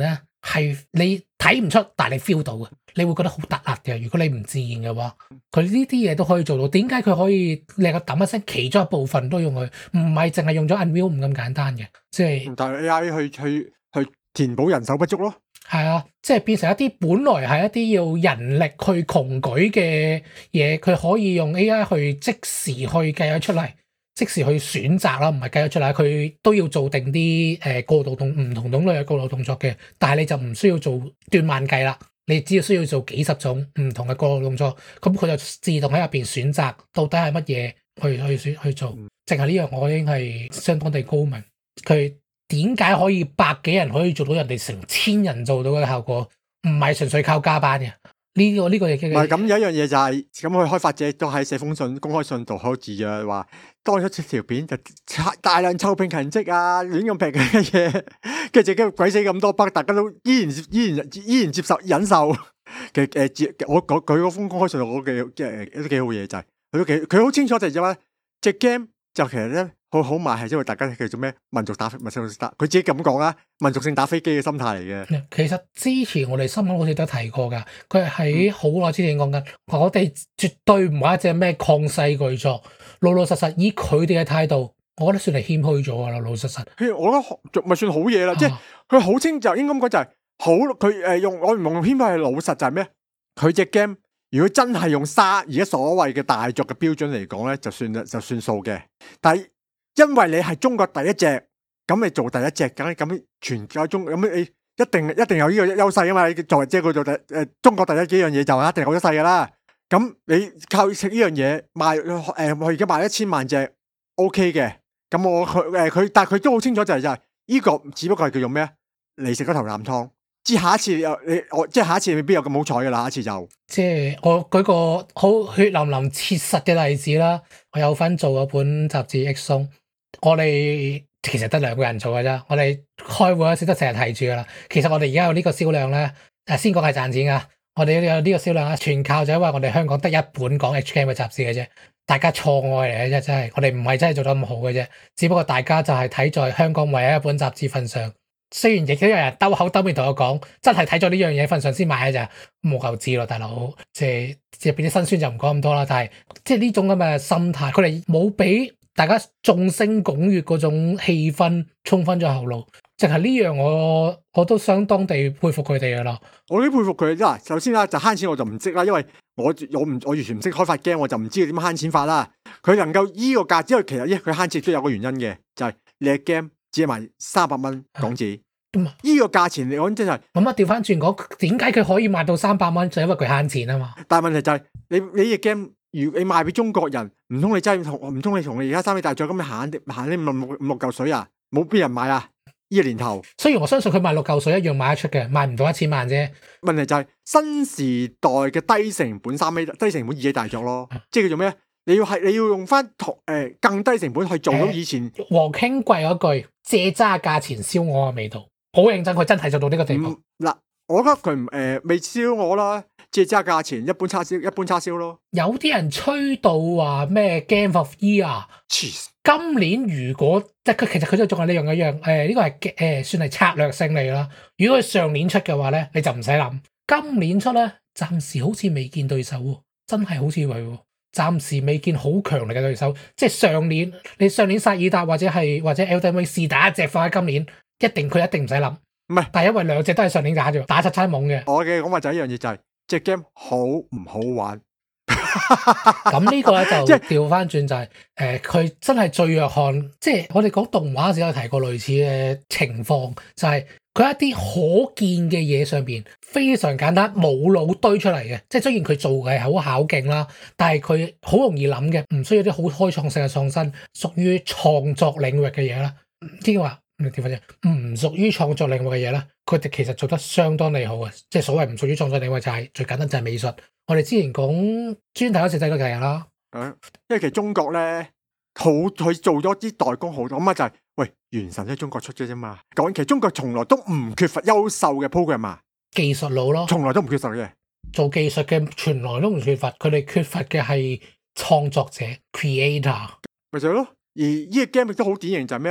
係你睇唔出，但係你 feel 到嘅，你會覺得好突兀嘅。如果你唔自然嘅話，佢呢啲嘢都可以做到。點解佢可以你個揼一聲，其中一部分都用佢，唔係淨係用咗 Unreal 5咁簡單嘅，即係但係 AI 去填補人手不足咯。 係啊，即係變成一啲本來係一啲要人力去窮舉嘅嘢，佢可以用 AI 去即時去計咗出嚟，即時去選擇啦，唔係計咗出嚟，佢都要做定啲過渡唔同種類嘅過渡動作嘅，但係你就唔需要做斷萬計啦，你只要需要做幾十種唔同嘅過渡動作，咁佢就自動喺入邊選擇到底係乜嘢去做，淨係呢樣我已經係相當地高明，佢。點解可以百幾人可以做到人哋成千人做到嘅效果？唔係純粹靠加班嘅。呢個亦唔係咁，有一樣嘢就係咁，佢開發者都喺寫封信公開信度好自約話，當咗出條片就大量臭聘勤職啊，亂咁劈嘅嘢，跟住鬼死咁多筆，大家都依然接受忍受。其實我佢嗰封公開信度我都幾好嘢，就係佢好清楚就係話隻 game 就其實咧。好賣係因為大家叫做咩民族打，佢自己咁講啦，民族性打飛機嘅心態嚟嘅。 其實之前我哋新聞好似都提過㗎，佢係喺好耐之前講緊，我哋絕對唔係一隻咩曠世巨作，老實以佢哋嘅態度，我覺得算係謙虛咗㗎啦，老實。 我覺得咪算好嘢啦，即係佢好清就應該咁講就係好，佢用我唔用謙虛係老實就係咩？佢隻 game 如果真係用而家所謂嘅大作嘅標準嚟講咧，就算數嘅，但係。因為你係中國第一隻，咁你做第一隻，咁全球中咁你一定有呢個優勢啊嘛！你作為即係佢做中國第一幾樣嘢就一定有優勢噶啦。咁你靠食呢樣嘢賣我而家賣1000萬隻 OK 嘅，咁但係佢都好清楚就係呢個只不過係叫做咩啊？你食咗頭啖湯，下一次下一次未必有咁好彩噶啦，下一次就即係我舉個好血淋淋切實嘅例子啦，我有份做嗰本雜誌 X 松。我哋其實得2個人做嘅啫，我哋開會嗰時都成日提住噶啦。其實我哋而家有呢個銷量咧，先講係賺錢噶。我哋有呢個銷量啊，全靠就因為我哋香港得一本講 H game 嘅雜誌嘅啫。大家錯愛嚟嘅啫，真係我哋唔係真係做得咁好嘅啫。只不過大家就係睇在香港唯一一本雜誌份上，雖然亦都有人兜口兜面同我講，真係睇咗呢樣嘢份上先買嘅咋，冇夠知咯，大佬。即係入邊啲辛酸就唔講咁多啦。但係即係呢種咁嘅心態，佢哋冇俾大家眾星拱月嗰種氣氛衝昏咗後路，淨係呢樣我都相當地佩服佢哋噶啦。 我都佩服佢啦。首先啦，就慳錢我就唔識啦，因為我完全唔識開發 game，我就唔知佢點慳錢法啦。佢能夠依個價，因為其實佢慳錢都有個原因嘅，就係你嘅 game 只係賣300蚊港紙，依個價錢嚟講真係咁啊！調翻轉講，點解佢可以賣到300蚊？就因為佢慳錢啊嘛。但係問題就係你嘅 game。如你賣俾中國人，唔通你同你而家3A大作咁你行啲五六嚿水啊？冇邊人買啊？呢個年頭， 雖然我相信佢賣6嚿水一樣賣得出嘅，賣唔到1000萬啫。 問題就係新時代嘅低成本3A、低成本2A大作咯，即係叫做咩？你要用翻更低成本去做到以前黃興貴嗰句借渣價錢燒鵝嘅味道，好認真，佢真係做到呢個地步。 嗱，我覺得佢未燒鵝啦。借揸價錢一般叉燒咯。 有啲人吹到話咩 Game of Year， 今年如果即係其實佢都仲係呢樣一樣，呢個係算係策略性嚟啦。如果佢上年出嘅話咧，你就唔使諗。今年出咧，暫時好似未見對手喎，真係好似係，暫時未見好強力嘅對手。即係上年薩爾達或者 Elden Ring 是打一隻放喺今年，佢一定唔使諗。唔係，但係因為2隻都係上年打啫，打出差懵嘅。 我嘅講法就係一樣嘢就係。隻 game 好唔好玩？ 咁呢個咧就調翻轉就係佢真係最弱項，即係我哋講動畫嗰時有提過類似嘅情況，就係佢一啲可見嘅嘢上邊非常簡單，冇腦堆出嚟嘅。即係雖然佢做嘅係好巧勁啦，但係佢好容易諗嘅，唔需要啲好開創性嘅創新，屬於創作領域嘅嘢啦。即係話唔屬於創作領域嘅嘢咧，佢哋其實做得相當利好嘅。即係所謂唔屬於創作領域就係最簡單就係美術。我哋之前講專題嗰時睇過嘅啦， 因為其實中國咧佢做咗啲代工好多咁啊，就係喂原神喺中國出咗啫嘛。講其實中國從來都唔缺乏優秀嘅 programmer， 技術佬咯， 從來都唔缺乏嘅。做技術嘅從來都唔缺乏，佢哋缺乏嘅係創作者 creator。 咪就係咯，而呢個 game 亦都好典型就係咩？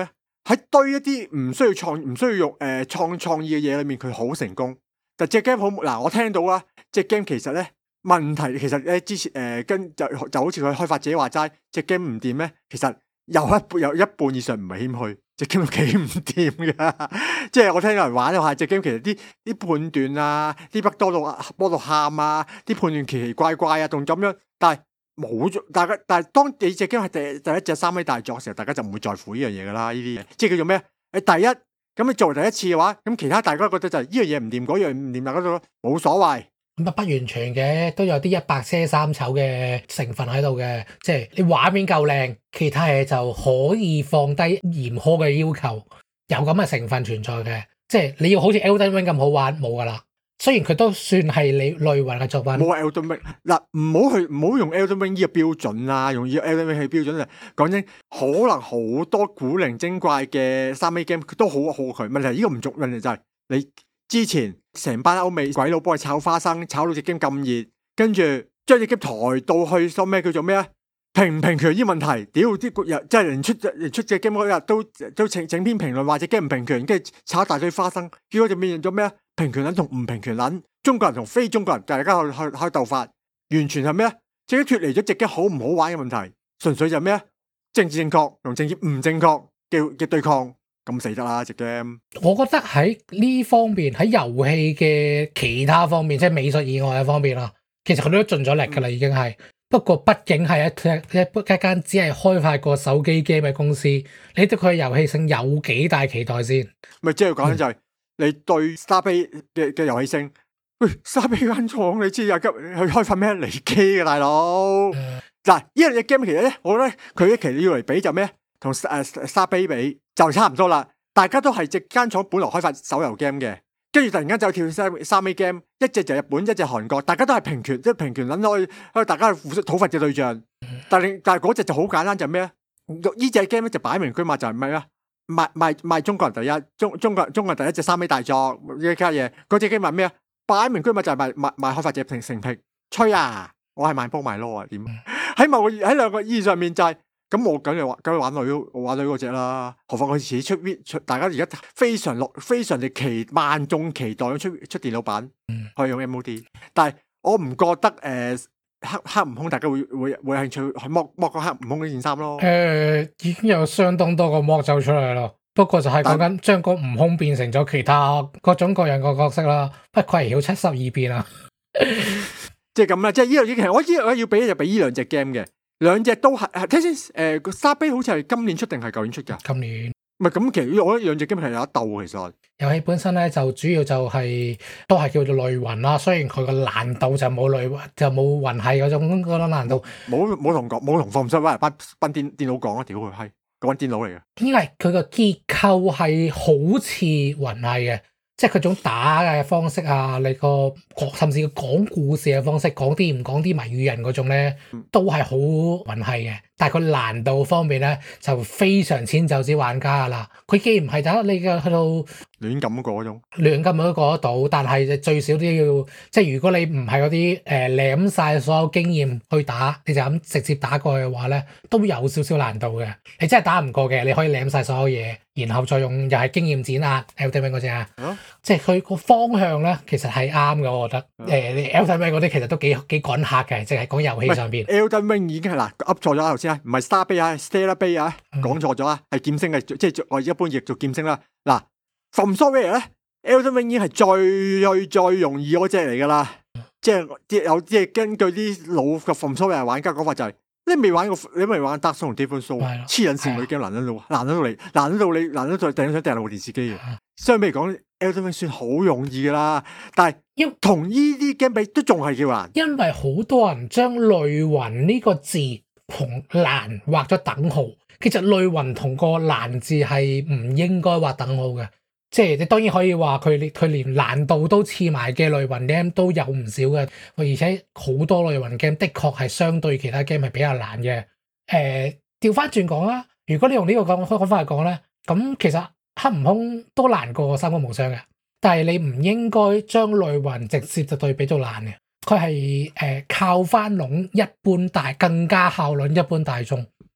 喺堆一啲唔需要用創意嘅嘢裏面，佢好成功。但隻 game 好嗱，我聽到啦，隻 game 其實咧問題其實咧之前就好似佢開發者話齋，隻 game 唔掂咧，其實有一半以上唔係謙虛。隻 game 都幾唔掂噶，即係我聽有人玩下隻 game，其實啲判斷啊，啲筆多到喊啊，啲判斷奇奇怪怪啊，仲咁樣，但係冇咗，但係當你隻 game 係第一隻3A 大作嘅時候，大家就唔會在乎呢樣嘢噶啦，呢啲嘢，即係叫做咩？你第一，咁你作為第一次嘅話，咁其他大家覺得就係呢樣嘢唔掂，嗰樣唔掂，大家都冇所謂。 咁不完全嘅，都有啲100遮三醜嘅成分喺度嘅，即係你畫面夠靚，其他嘢就可以放低嚴苛嘅要求，有咁嘅成分存在嘅。即係你要好似 Elden Ring 咁好玩，冇噶啦。雖然佢都算係你類魂嘅作品。 冇 Elden Ring 嗱，唔好用 Elden Ring 呢個標準啦，用呢個 Elden Ring 嘅標準就講真，可能好多古靈精怪嘅3A game 都好佢。問題呢個唔重，問題就係你。之前成班歐美鬼佬幫佢炒花生，炒到隻 game 咁熱，跟住將隻 game 抬到去所咩叫做咩啊？平唔平權呢問題，屌啲人即係連出隻 game 嗰日都整篇評論話隻 game 唔平權，跟住炒大堆花生，結果就變成咗咩啊？平權撚同唔平權撚，中國人同非中國人大家去鬥法，完全係咩啊？即係脫離咗隻 game 好唔好玩嘅問題，純粹就係咩啊？政治正確同政治唔正確嘅對抗。咁死得啦隻 game！ 我覺得喺呢方面，喺遊戲嘅其他方面，即係美術以外嘅方面啦，其實佢都盡咗力噶啦，已經係。不過畢竟係一間只係開發過手機 game 嘅公司，你對佢嘅遊戲性有幾大期待先？ 咪即係講緊就係你對 Starbase 嘅遊戲性，喂 Starbase 間廠你知啊，去開發咩離機嘅大佬？嗱，呢樣嘢 game 其實咧，我覺得佢其實要嚟比就咩？同Starbase 比就差唔多啦，大家都係隻間廠本來開發手遊 game 嘅，跟住突然間就跳 3A game， 一隻就日本，一隻韓國，大家都係平權，即係平權諗落去，大家係互相討伐嘅對象。但係嗰隻就好簡單，就係咩啊？呢隻 game 咧就擺明居馬就係咩啊？賣中國人第一，中國人第一隻3A大作呢家嘢，嗰隻 game 賣咩啊？擺明居馬就係賣開發者成皮，吹啊！我係賣波賣囉啊？點？喺兩個意義上面就係。咁我梗係玩女嗰隻啦，何況佢自己出，大家而家非常地萬眾期待出電腦版，可以用 MOD， 但係我唔覺得黑悟空大家會興趣去剝個黑悟空呢件衫咯。 已經有相當多個剝走出嚟咯，不過就係講緊將個悟空變成咗其他各種各樣個角色啦，不愧曉72變啊！ 即係咁啦，即係呢樣嘢，我要俾就俾呢兩隻 game 嘅。兩隻都係，睇先。個Starbase好似係今年出定係舊年出㗎？ 今年。 唔係咁，其實我覺得兩隻 game 係有得鬥其實。 遊戲本身咧就主要就係都係叫做類魂啦，雖然佢個難度就冇魂系嗰種難度。冇同放唔出翻嚟班電腦講啊！屌佢閪，嗰班電腦嚟嘅。因為佢個結構係好似魂系嘅。即係佢種打嘅方式啊，你個甚至個講故事嘅方式，講啲唔講啲謎語人嗰種咧，都係好魂系嘅。但係佢難度方面咧，就非常遷就之玩家噶啦。佢既然唔係打你嘅去到亂撳嗰種，亂撳都過得到，但係最少都要，即係如果你唔係嗰啲舐晒所有經驗去打，你就咁直接打過去嘅話咧，都有少少難度嘅。你真係打唔過嘅，你可以舐晒所有嘢，然後再用又係經驗剪啊 Elden Ring 嗰隻啊，即係佢個方向咧，其實係啱嘅，我覺得。Elden Ring 嗰啲其實都幾趕客嘅，即係講遊戲上邊。Elden Ring 已經係噏錯咗頭先啊，唔係 Starbase 啊 ，Stellarbase 啊，講錯咗啊，係劍星嘅，即係我一般譯做劍星啦。嗱 ，From Software 咧 ，Elden Ring 已經係最容易嗰隻嚟噶啦，即係根據啲老嘅 From Software 玩家講法就係，你未玩過 Dark Souls 同 Demon Souls， 黐撚線嗰啲 game 難得到掟上部電視機嘅。相比嚟講 ，Elden Ring 算好容易噶啦，但係同呢啲 game 比都仲係叫難，因為好多人將類魂呢個字同難畫咗等號。其實類魂同個難字係唔應該畫等號嘅，即係你當然可以話佢連難度都似埋嘅類魂 game 都有唔少嘅，而且好多類魂 game 的確係相對其他 game 係比較難嘅。調翻轉講啦，如果你用呢個講法嚟講咧，咁其實黑悟空都難過三國無雙嘅，但係你唔應該將類魂直接就對比做難嘅，佢係靠翻攏一般更加靠攏一般大眾。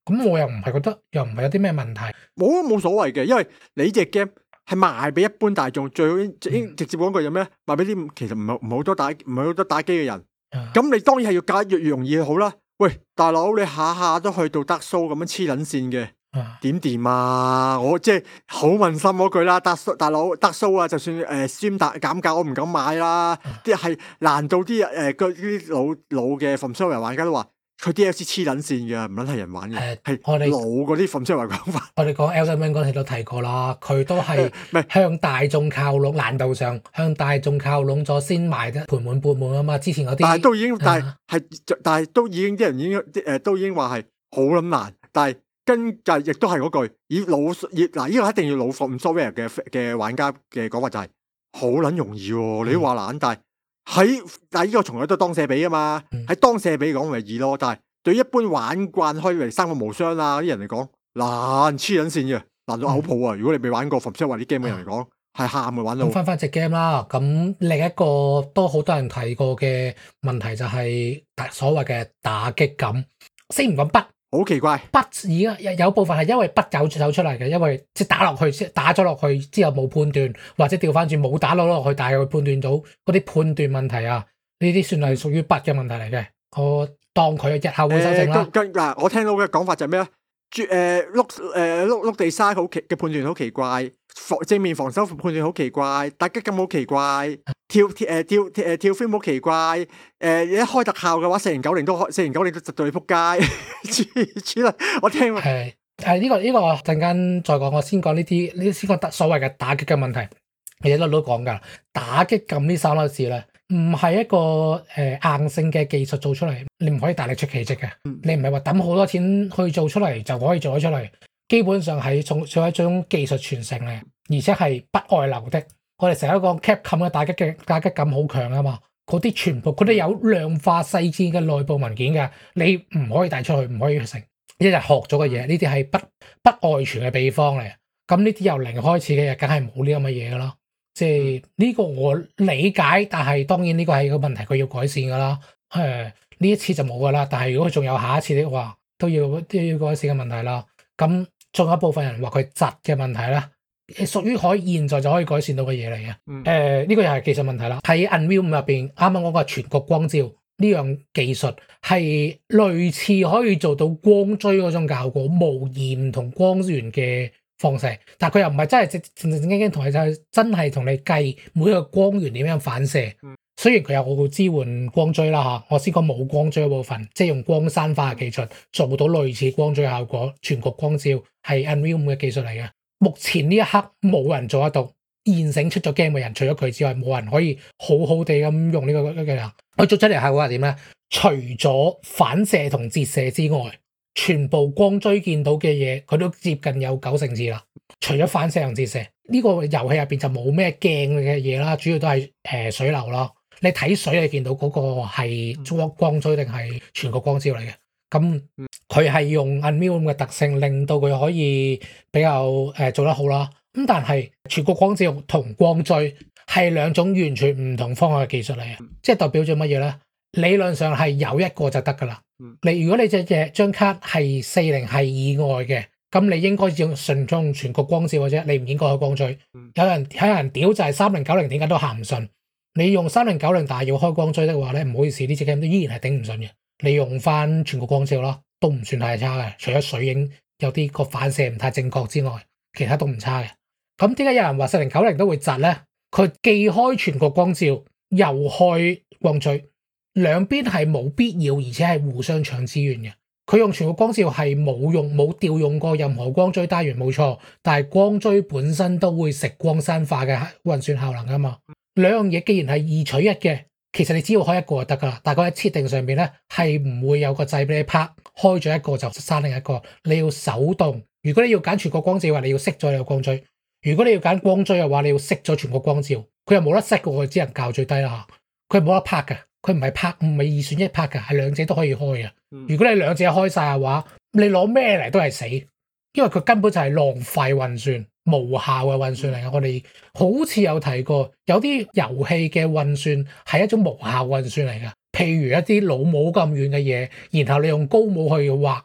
咁我又唔係覺得，又唔係有啲咩問題。 冇所謂嘅，因為你隻 game 係賣俾一般大眾，最好直接講句有咩？賣俾啲其實唔係好多打機嘅人。咁你當然係要搞越容易好啦。喂，大佬你下下都去到Dark Souls咁樣黐撚線嘅，點掂啊？我即係好問心嗰句啦，大佬Dark Souls啊，就算Steam減價，我唔敢買啦。啲係難到啲啲老嘅 From Software 玩家都話。佢 DLC 黐撚線嘅，唔撚係人玩嘅，係我哋老嗰啲 From Software講法。 我哋講 Elden Ring 嗰陣時都提過啦，佢都係向大眾靠攏，難度上向大眾靠攏咗先賣得盆滿缽滿啊嘛。之前嗰啲，但係都已經，但係都已經啲人已經都已經話係好撚難。但係亦都係嗰句，嗱呢個一定要老 From Software 嘅玩家嘅講法就係好撚容易喎。你都話難，但係呢個從來都係當射比啊嘛，喺當射比講咪易咯，但係對一般玩慣開嚟三國無雙啊啲人嚟講難黐撚線嘅，難到嘔泡啊！如果你未玩過 From Software 啲 game 嘅人嚟講係喊嘅玩到。翻隻 game 啦，咁另一個都好多人提過嘅問題就係所謂嘅打擊感，先唔講筆。 好奇怪， 筆而家有部分係因為筆走出嚟嘅，因為即係打咗落去之後冇判斷，或者調翻轉冇打落去，但係佢判斷到嗰啲判斷問題啊，呢啲算係屬於筆嘅問題嚟嘅。我當佢日後會修正啦。 嗱，我聽到嘅講法就係咩咧？碌地沙嘅判斷好奇怪，正面防守判斷好奇怪，打擊感好奇怪，跳飛好奇怪，一開特效嘅話，4090都窒到你仆街，黐啦！我聽係呢個陣間再講，我先講呢啲先講所謂嘅打擊嘅問題。你一路都講噶，打擊感呢三個字咧，唔係一個硬性嘅技術做出嚟，你唔可以大力出奇蹟嘅。你唔係話抌好多錢去做出嚟就可以做得出嚟，基本上係做一種技術傳承嚟，而且係不外流的。我哋成日講 Capcom 嘅打擊感好強啊嘛，嗰啲全部佢哋有量化細緻嘅內部文件嘅，你唔可以帶出去，唔可以成一日學咗嘅嘢，呢啲係不外傳嘅秘方嚟。咁呢啲由零開始嘅嘢，梗係冇呢咁嘅嘢噶啦。即係呢個我理解，但係當然呢個係個問題，佢要改善噶啦。呢一次就冇噶啦，但係如果佢仲有下一次的話，都要改善嘅問題啦。咁仲有一部分人話佢窒嘅問題啦，屬於可以現在就可以改善到嘅嘢嚟嘅。呢個又係技術問題啦。喺 Unreal 5入邊，啱啱講個全局光照呢樣技術係類似可以做到光追嗰種效果，模擬唔同光源嘅放射，但係佢又唔係真係正經同你就係真係同你計每一個光源點樣反射。雖然佢有支援光追啦吓，我先講冇光追嘅部分，即係用光山化嘅技術做到類似光追效果，全局光照係 Unreal 5嘅技術嚟嘅。目前呢一刻冇人做得到，現成出咗 game 嘅人除咗佢之外，冇人可以好好地咁用呢個技能。佢做出嚟效果係點咧？除咗反射同折射之外，全部光追見到嘅嘢，佢都接近有90%次啦。除咗反射同折射，呢個遊戲入邊就冇咩鏡嘅嘢啦，主要都係水流啦。你睇水你見到嗰個係光追定係全局光照嚟嘅。咁佢係用 Unreal 嘅特性，令到佢可以比較做得好啦。咁但係全局光照同光追係兩種完全唔同方向嘅技術嚟嘅，即係代表咗乜嘢咧？理論上係有一個就得噶啦。如果你隻嘢張卡係40係以外嘅，咁你應該要純用全局光照嘅啫，你唔應該開光追。有人屌就係3090點解都行唔順？你用3090但係要開光追的話咧，唔好意思，呢隻 game 都依然係頂唔順嘅。你用翻全局光照啦，都唔算太差嘅，除咗水影有啲個反射唔太正確之外，其他都唔差嘅。咁點解有人話4090都會窒咧？佢既開全局光照又開光追，兩邊係冇必要，而且係互相搶資源嘅。佢用全局光照係冇調用過任何光追單元，冇錯，但係光追本身都會食光山化嘅運算效能啊嘛。兩樣嘢既然係二取一嘅，其實你只要開一個就得噶啦。但係佢喺設定上面咧係唔會有個掣俾你拍開咗一個就刪另一個，你要手動。如果你要揀全局光照嘅話，你要熄咗你個光追；如果你要揀光追嘅話，你要熄咗全局光照。佢又冇得熄嘅，佢只能校最低啦嚇。佢冇得拍嘅，佢唔係二選一拍嘅，係兩者都可以開嘅。如果你兩者開晒嘅話，你攞咩嚟都係死，因為佢根本就係浪費運算。無效嘅運算嚟嘅，我哋好似有提過，有啲遊戲嘅運算係一種無效運算嚟嘅。譬如一啲老母咁遠嘅嘢，然後你用高模去畫，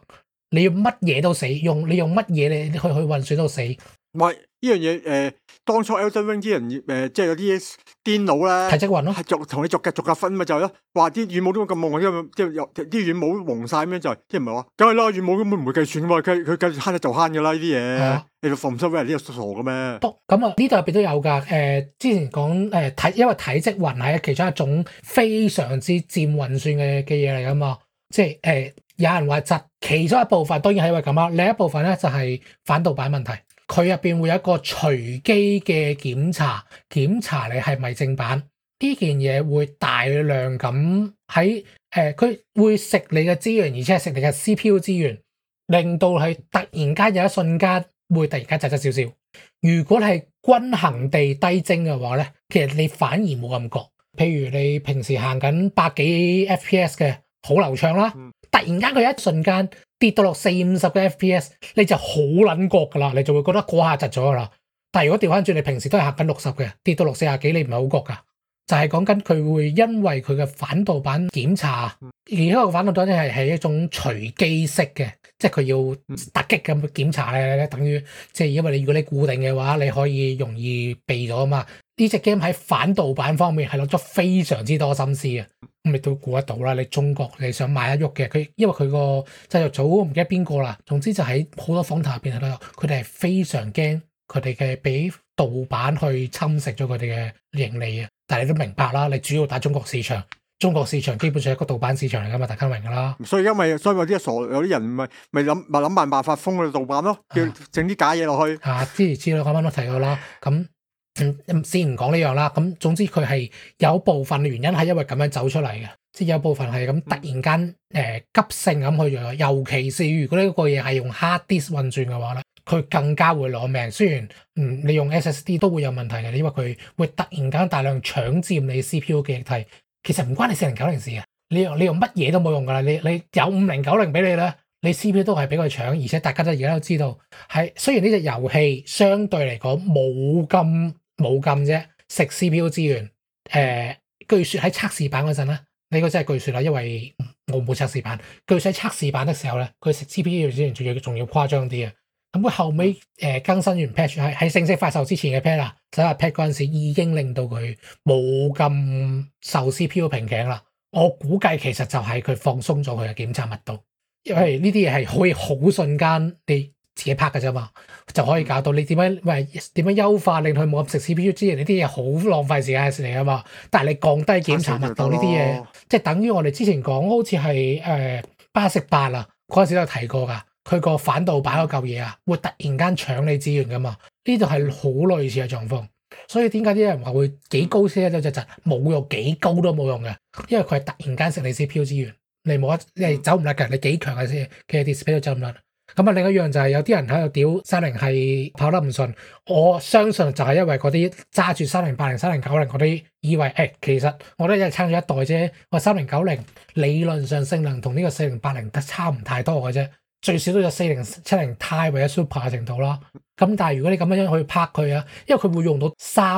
你要乜嘢都死，你用乜嘢你去運算都死。 唔係呢樣嘢當初 Elden Ring 啲人即係有啲癲佬咧， 體積雲咯， 係同你逐格分咪就係咯，話啲羽毛都咁懵，因為即係啲羽毛蒙晒咁樣就係，啲人咪話，梗係啦，羽毛根本唔會計算噶嘛，佢計慳得就慳噶啦呢啲嘢，你做 From Software 呢個傻嘅咩？ 咁啊呢度入邊都有噶，之前講因為體積雲係其中一種非常之佔運算嘅嘢嚟噶嘛，即係有人話窒，其中一部分當然係因為咁啦，另一部分咧就係反盜版問題。佢入邊會有一個隨機嘅檢查你係咪正版，呢件嘢會大量咁喺佢會食你嘅資源，而且係食你嘅 CPU 資源，令到係突然間有一瞬間會突然間窒少少。如果係均衡地低精嘅話咧，其實你反而冇咁覺。譬如你平時行緊百幾 FPS 嘅好流暢啦，突然間佢一瞬間跌到落40-50嘅 FPS， 你就好撚覺噶啦，你就會覺得嗰下窒咗噶啦。但係如果調翻轉，你平時都係行緊60嘅，跌到落40幾，你唔係好覺噶。就係講緊佢會因為佢嘅反盜版檢查，而家個反盜版係一種隨機式嘅，即係佢要突擊咁檢查咧，等於即係因為如果你固定嘅話，你可以容易避咗啊嘛。呢隻 game 喺反盜版方面係落咗非常之多心思嘅，咁你都估得到啦。你中國你想買得喐嘅，因為佢個製作組唔記得邊個啦，總之就喺好多訪談入邊啦，佢哋係非常驚佢哋嘅俾盜版去侵蝕咗佢哋嘅盈利啊。但係你都明白啦，你主要打中國市場，中國市場基本上係一個盜版市場嚟噶嘛，大家明噶啦。 所以有啲傻，有啲人咪諗辦法封佢盜版咯，叫整啲假嘢落去。 知啦，啱啱都提過啦。咁先唔講呢樣啦。咁總之佢係有部分原因係因為咁樣走出嚟嘅，即係有部分係咁突然間急性咁去做，尤其是如果呢個嘢係用 hard disk 運算嘅話咧，佢更加會攞命。雖然你用 SSD 都會有問題嘅，因為佢會突然間大量搶佔你 CPU 記憶體，其實唔關你4090事嘅，你用乜嘢都冇用噶啦。你有5090俾你咧，你 CPU 都係俾佢搶，而且大家都而家都知道係雖然呢隻遊戲相對嚟講冇咁啫，食 CPU 資源。據說喺測試版嗰陣咧，呢個真係據說啦，因為我冇測試版。據說喺測試版的時候咧，佢食 CPU 資源仲要誇張啲嘅。咁佢後尾更新完 patch 喺正式發售之前嘅 patch 啦，首日 patch 嗰陣時已經令到佢冇咁受 CPU 瓶頸啦。我估計其實就係佢放鬆咗佢嘅檢查密度，因為呢啲嘢係可以好瞬間你自己拍嘅啫嘛，就可以搞到你點樣優化令佢冇咁食 CPU 資源，呢啲嘢好浪費時間嘅事嚟啊嘛。但係你降低檢查密度呢啲嘢，即係等於我哋之前講好似係88啊嗰陣時都有提過㗎。佢個反盜版嗰嚿嘢啊，會突然間搶你資源㗎嘛？呢度係好類似嘅狀況，所以點解啲人話會幾高先咧？就冇用，幾高都冇用嘅，因為佢係突然間食你 CPU 資源，你走唔甩嘅，你幾強嘅 display 都走唔甩。咁啊，另一樣就係有啲人喺度屌30係跑得唔順，我相信就係因為嗰啲揸住3080、3090嗰啲，以為其實我都係撐咗一代啫，我3090理論上性能同呢個4080得差唔太多嘅啫。最少都有4070 Ti 或者 Super 嘅程度啦。咁但係如果你咁樣去拍佢啊，因為佢會用到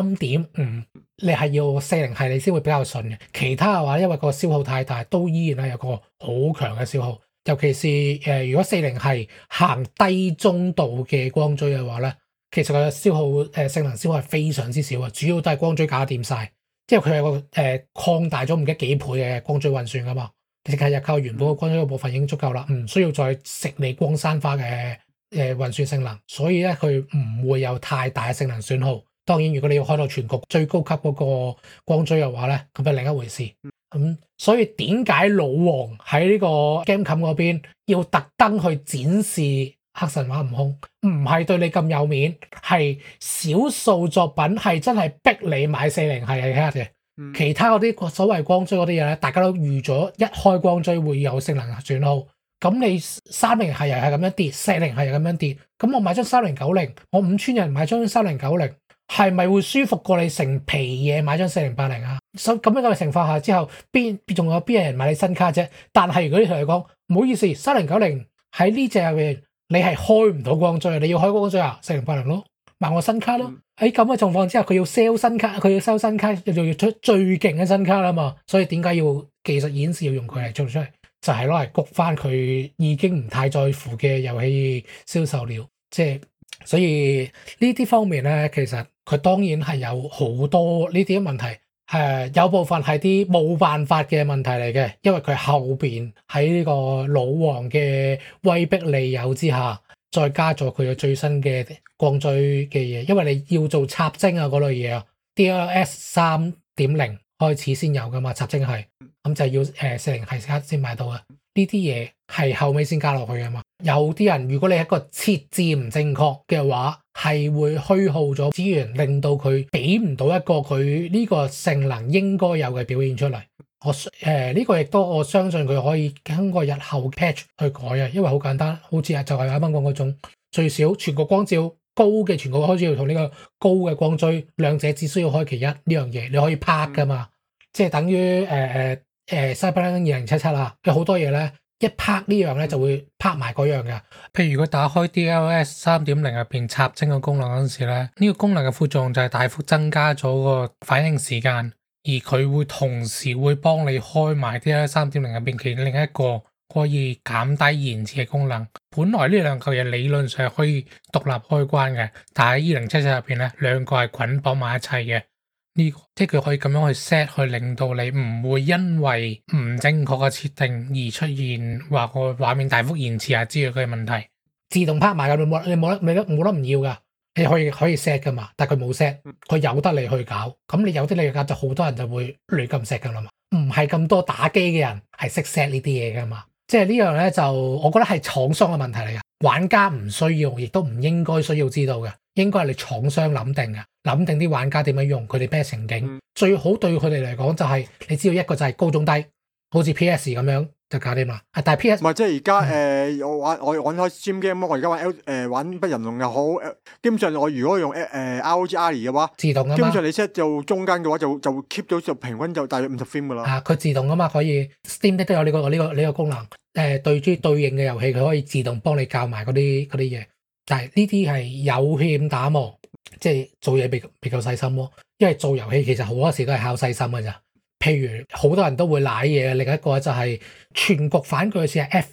3.5，你係要40係你先會比較順嘅。其他嘅話，因為個消耗太大，都依然係有個好強嘅消耗。尤其是如果40係行低中度嘅光追嘅話咧，其實佢嘅消耗性能消耗係非常之少啊。主要都係光追搞掂晒，因為佢係個擴大咗唔記得幾倍嘅光追運算噶嘛。其實靠原本嘅光追嘅部分已經足夠啦，唔需要再食你光山花嘅運算性能，所以咧佢唔會有太大嘅性能損耗。當然，如果你要開到全局最高級嗰個光追嘅話咧，咁係另一回事。所以點解老王喺呢個 Gamecom 嗰邊要特登去展示黑神話悟空？唔係對你咁有面，係少數作品係真係逼你買40系嘅。其他嗰啲所謂光追嗰啲嘢咧，大家都預咗一開光追會有性能損耗。咁你30係又係咁樣跌，40係又咁樣跌。咁我買張3090，我5000人買張3090，係咪會舒服過你成皮嘢買張4080啊？咁樣嘅情況下之後，仲有邊有人買你新卡啫？但係如果你同佢講唔好意思，3090喺呢隻入面你係開唔到光追，你要開光追啊，4080咯，買我新卡咯。喺咁嘅狀況之下，佢要 sell 新卡，佢要收新卡，就要出最勁嘅新卡啦嘛。所以點解要技術演示要用佢嚟做出嚟？ 就係攞嚟谷翻佢已經唔太在乎嘅遊戲銷售了。即係所以呢啲方面咧，其實佢當然係有好多呢啲問題。有部分係啲冇辦法嘅問題嚟嘅，因為佢後邊喺呢個老王嘅威逼利誘之下，再加咗佢嘅最新嘅光追嘅嘢，因為你要做插幀啊嗰類嘢啊 ，DLS 3.0開始先有噶嘛，插幀係，咁就要4.0係先買到啊。呢啲嘢係後尾先加落去噶嘛。有啲人如果你係一個設置唔正確嘅話，係會虛耗咗資源，令到佢俾唔到一個佢呢個性能應該有嘅表現出嚟。呢個亦都我相信佢可以經過日後 patch 去改啊，因為好簡單，好似就係啱啱講嗰種最少全局光照高嘅全局光照同呢個高嘅光追兩者只需要開其一呢樣嘢，你可以拍噶嘛，即係等於Cyberpunk 2077啦，有好多嘢咧。一拍呢樣咧就會拍埋嗰樣嘅。 譬如如果打開 DLS 3.0入邊插幀嘅功能嗰陣時咧，呢個功能嘅副作用就係大幅增加咗個反應時間，而佢會同時會幫你開埋 DLS 3.0入邊其另一個可以減低延遲嘅功能。本來呢兩嚿嘢理論上係可以獨立開關嘅，但喺2077入邊咧，兩個係捆綁埋一齊嘅。呢個即係佢可以咁樣去 set 去令到你唔會因為唔正確嘅設定而出現話個畫面大幅延遲啊之類嘅問題。 自動拍埋㗎，你冇得唔要㗎，你可以 set 㗎嘛，但係佢冇 set，佢由得你去搞。咁你有得你去搞，就好多人就會亂咁 set 㗎啦嘛。唔係咁多打機嘅人係識 set 呢啲嘢㗎嘛。即係呢樣咧，就我覺得係廠商嘅問題嚟嘅，玩家唔需要，亦都唔應該需要知道嘅。應該係你廠商諗定嘅，諗定啲玩家點樣用，佢哋咩情景，最好對佢哋嚟講就係你知道一個就係高中低，好似 PS 咁樣就搞掂啦。但係 PS 唔係即係而家我玩開 Steam game，我而家玩不人龍又好，基本上我如果用ROG Ally 嘅話， 自動㗎嘛， 基本上你 set 到中間嘅話就 keep 到就平均就大約50 frame 㗎啦。 佢自動㗎嘛，可以 Steam Deck 都有呢個功能，對住對應嘅遊戲佢可以自動幫你校埋嗰啲嘢。但係呢啲係有欠打磨，即係做嘢比較細心咯。因為做遊戲其實好多時都係靠細心嘅咋。譬如好多人都會瀨嘢，另一個就係全局反饋似係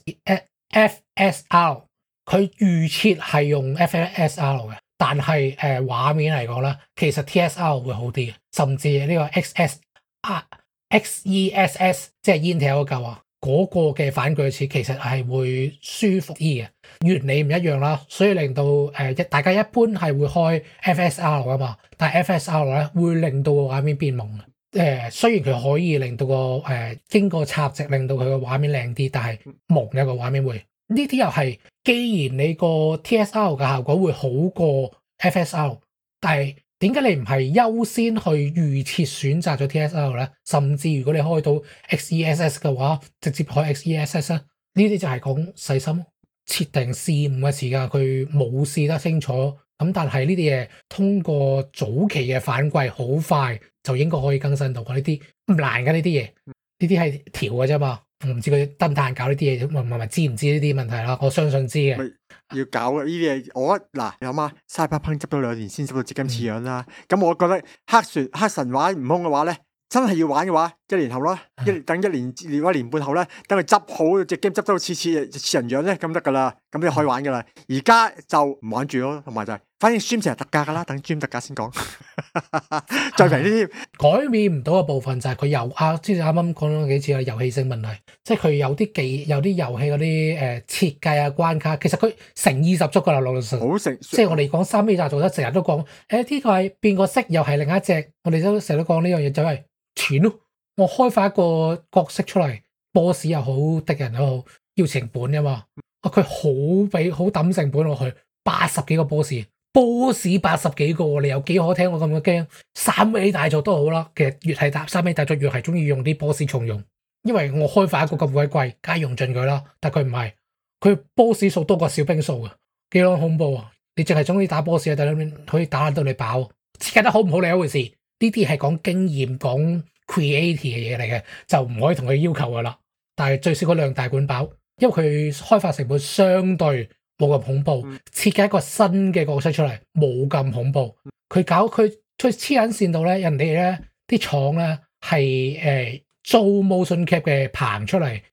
FSR， 佢預設係用 FSR 嘅，但係畫面嚟講咧，其實 TSR 會好啲嘅，甚至呢個 XESS 即係 Intel 嗰嚿啊。嗰個嘅反鋸齒其實係會舒服啲嘅，原理唔一樣啦，所以令到大家一般係會開 FSR 啊嘛，但係 FSR 咧會令到個畫面變朦嘅。雖然佢可以令到個經過插值令到佢個畫面靚啲，但係朦嘅個畫面會呢啲又係，既然你個 TSR 嘅效果會好過 FSR， 但係點解你唔係優先去預設選擇咗 TSR 咧？甚至如果你開到 XESS 嘅話，直接開 XESS 咧？呢啲就係講細心設定試誤嘅時間，佢冇試得清楚。咁但係呢啲嘢通過早期嘅反饋，好快就應該可以更新到。呢啲唔難嘅呢啲嘢，呢啲係調嘅啫嘛。我唔知佢得唔得閒搞呢啲嘢，唔係知唔知呢啲問題啦？我相信知嘅。 要搞嘅呢啲嘢，我覺得嗱，你諗下，Cyberpunk執到2年先執到至今似樣啦。咁我覺得黑神話悟空嘅話咧，真係要玩嘅話，1年後啦，等1年半後咧，等佢執好隻 game 執到似人樣咧，咁得噶啦，咁就可以玩噶啦。而家就唔玩住咯，同埋就係，反正 Steam 成日特價噶啦，等 Steam 特價先講。再平啲改變唔到嘅部分就係佢之前啱啱講咗幾次嘅遊戲性問題，即係佢有啲遊戲嗰啲設計啊關卡，其實佢誠意十足噶啦，老實好即係我哋講3A 就做得成日都講，呢個係變個色又係另一隻，我哋都成日都講呢樣嘢就係錢咯。我開發一個角色出嚟 ，boss 又好，敵人又好，要成本噶嘛。佢好抌成本落去，80幾個 boss 80幾個，你有幾可聽我咁嘅驚？3A 大作都好啦，其實越係3A 大作越係中意用啲 boss 重用，因為我開發一個咁鬼貴，梗係用盡佢啦。但佢唔係，佢 boss 數多過小兵數啊，幾咁恐怖啊！你淨係中意打 boss 啊，可以打到你飽，設計得好唔好另一回事。呢啲係講經驗、講 creative 嘅嘢嚟嘅，就唔可以同佢要求噶啦。但係最少嗰兩大管飽，因為佢開發成本相對冇咁恐怖，設計一個新嘅角色出嚟冇咁恐怖。佢黐緊線到咧，人哋咧啲廠咧係租 motion cap 嘅棚出嚟，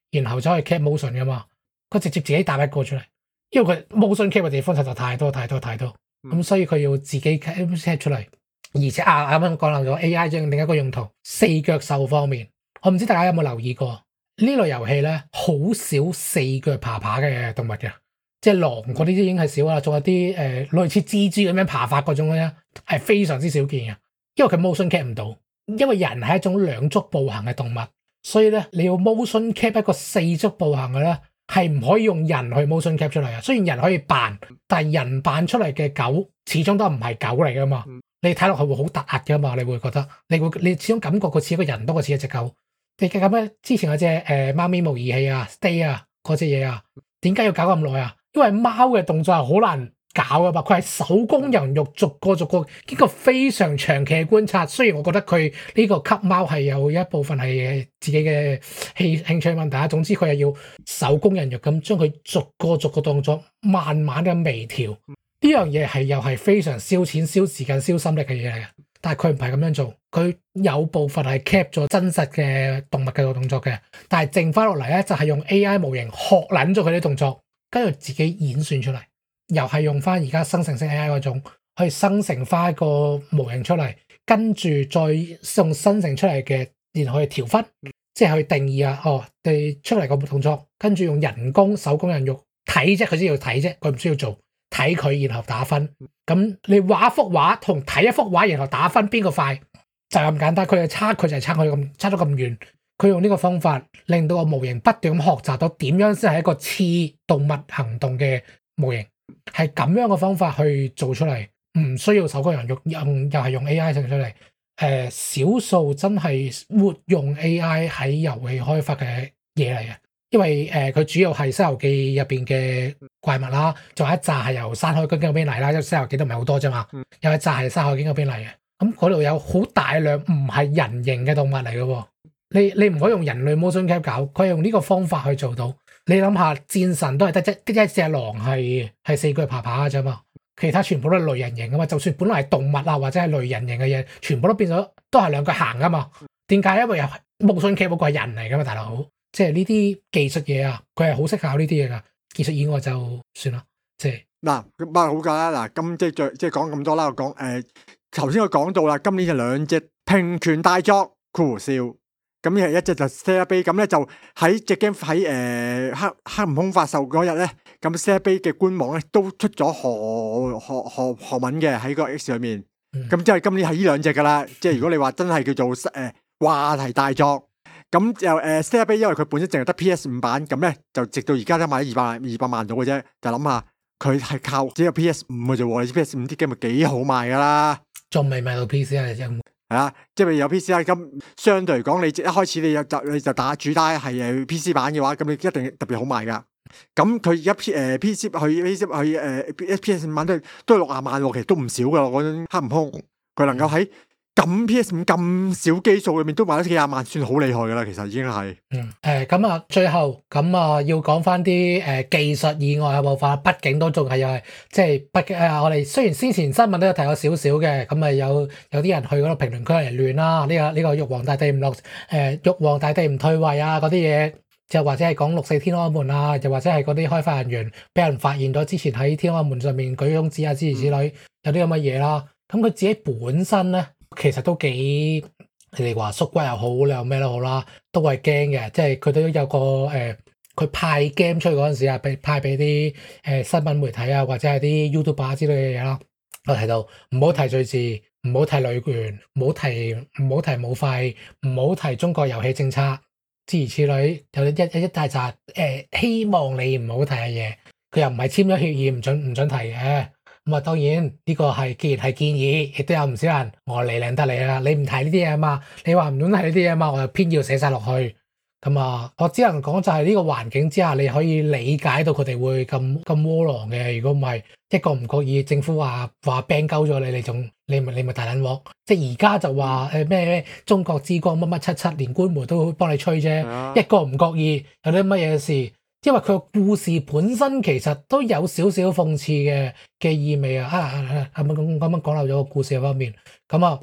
然後走去 cap motion 噶嘛，佢直接自己搭一個出嚟，因為佢 motion cap 嘅地方實在太多，咁所以佢要自己 cap 出嚟。而且啱啱講漏咗 AI 仲另一個用途，四腳獸方面，我唔知大家有冇留意過呢類遊戲咧，好少四腳爬嘅動物嘅，即係狼嗰啲都已經係少啦，仲有啲類似蜘蛛咁樣爬法嗰種咧，係非常之少見嘅，因為佢 motion cap 唔到，因為人係一種兩足步行嘅動物，所以咧你要 motion cap 一個四足步行嘅咧，係唔可以用人去 motion cap 出嚟啊。雖然人可以扮，但係人扮出嚟嘅狗始終都唔係狗嚟噶嘛。你睇落去會好突兀噶嘛，你會覺得你始終感覺佢似一個人多過似一隻狗。你咁咧，之前嗰隻貓咪模擬器啊 ，Stay 啊嗰隻嘢啊，點解要搞咁耐啊？因為貓嘅動作係好難搞噶嘛，佢係手工人肉逐個經過非常長期嘅觀察。雖然我覺得佢呢個吸貓係有一部分係自己嘅興趣問題啊，總之佢係要手工人肉咁將佢逐個動作慢慢嘅微調。呢樣嘢係又係非常燒錢、燒時間、燒心力嘅嘢嚟嘅，但係佢唔係咁樣做，佢有部分係 cap 咗真實嘅動物嘅動作嘅，但係剩翻落嚟咧就係用 AI 模型學撚咗佢啲動作，跟住自己演算出嚟，又係用翻而家生成式 AI 嗰種去生成翻一個模型出嚟，跟住再用生成出嚟嘅然後去調分，即係去定義啊，你出嚟個動作，跟住用人工手工人肉睇啫，佢先要睇啫，佢唔需要做。睇佢然後打分，咁你畫一幅畫同睇一幅畫然後打分邊個快就咁簡單，佢嘅差距就係差咗咁遠。佢用呢個方法令到個模型不斷咁學習到點樣先係一個似動物行動嘅模型，係咁樣嘅方法去做出嚟，唔需要手工人肉，又係用 AI 整出嚟。少數真係活用 AI 喺遊戲開發嘅嘢嚟嘅。因為佢主要係《西遊記》入邊嘅怪物啦，仲有一紮係由《山海經》嗰邊嚟啦，因為《西遊記》都唔係好多啫嘛，有一紮係《山海經》嗰邊嚟嘅，咁嗰度有好大量唔係人形嘅動物嚟嘅，你唔可以用人類 motion cap 搞，佢係用呢個方法去做到。你諗下，戰神都係得一隻狼係四腳爬嘅啫嘛，其他全部都係類人形噶嘛，就算本來係動物啊或者係類人形嘅嘢，全部都變咗都係兩腳行噶嘛。點解？因為 motion cap 嗰個係人嚟噶嘛，大佬。即係呢啲技術嘢啊，佢係好識搞呢啲嘢噶。技術以外就算啦。即係嗱，咁好噶啦。嗱，咁即係講咁多啦。我講頭先我講到啦，今年就兩隻平權大作酷笑。咁一隻就 Stellar Bay， 咁咧就喺隻 game 喺黑悟空發售嗰日咧，咁 Stellar Bay 嘅官網咧都出咗韓文嘅喺個 X 裏面。咁即係今年係呢兩隻噶啦。即係如果你話真係叫做話題大作。咁就Stellar Bay， 因為佢本身淨係得 PS5 版，咁咧就直到而家都賣咗200萬到嘅啫。就諗下佢係靠只有 PS5 嘅啫喎，你 PS5 啲 game 咪幾好賣噶啦？ 仲未賣到 PC 啊？ 係啊，即係有 PC 啊。咁相對嚟講，你一開始你就打主打係PC 版嘅話，咁你一定特別好賣噶。咁佢而家PC 去 PS5 版都係60萬喎，其實都唔少噶。嗰種黑悟空佢能夠喺咁 PS5 咁少基數裏面都賣咗幾廿萬，算好厲害噶啦，其實已經係。 咁啊，最後咁啊，要講翻啲技術以外嘅部分，畢竟都仲係又係即係我哋雖然先前新聞都有提過少少嘅，咁啊有啲人去嗰個評論區嚟亂啦，呢個玉皇大帝唔落玉皇大帝唔退位啊嗰啲嘢，就或者係講6四天安門啊，又或者係嗰啲開發人員俾人發現咗之前喺天安門上面舉中指啊諸如此類，有啲咁嘅嘢啦，咁佢自己本身咧。其實都幾，你哋話縮骨又好，你又咩都好啦，都係驚嘅。即係佢都有個佢派 game 出去嗰陣時啊，派俾啲新聞媒體啊，或者係啲 YouTuber 之類嘅嘢啦。我提到唔好提罪字，唔好提女權，唔好提武肺，唔好提中國遊戲政策，諸如此類，有一大紮希望你唔好提嘅嘢。佢又唔係簽咗協議唔準提嘅。咁啊，當然呢個係既然係建議，亦都有唔少人我嚟領得你啦。你唔提呢啲嘢啊嘛，你話唔准提呢啲嘢啊嘛，我就偏要寫晒落去。咁啊，我只能講就係呢個環境之下，你可以理解到佢哋會咁窩囊嘅。如果唔係一個唔覺意，政府話 ban 鳩咗你咪大撚鑊。即係而家就話咩中國之光乜77，連官媒都會幫你吹啫。一個唔覺意有啲乜嘢事。因為佢個故事本身其實都有少少諷刺嘅意味啊！咁樣講漏咗個故事方面，咁啊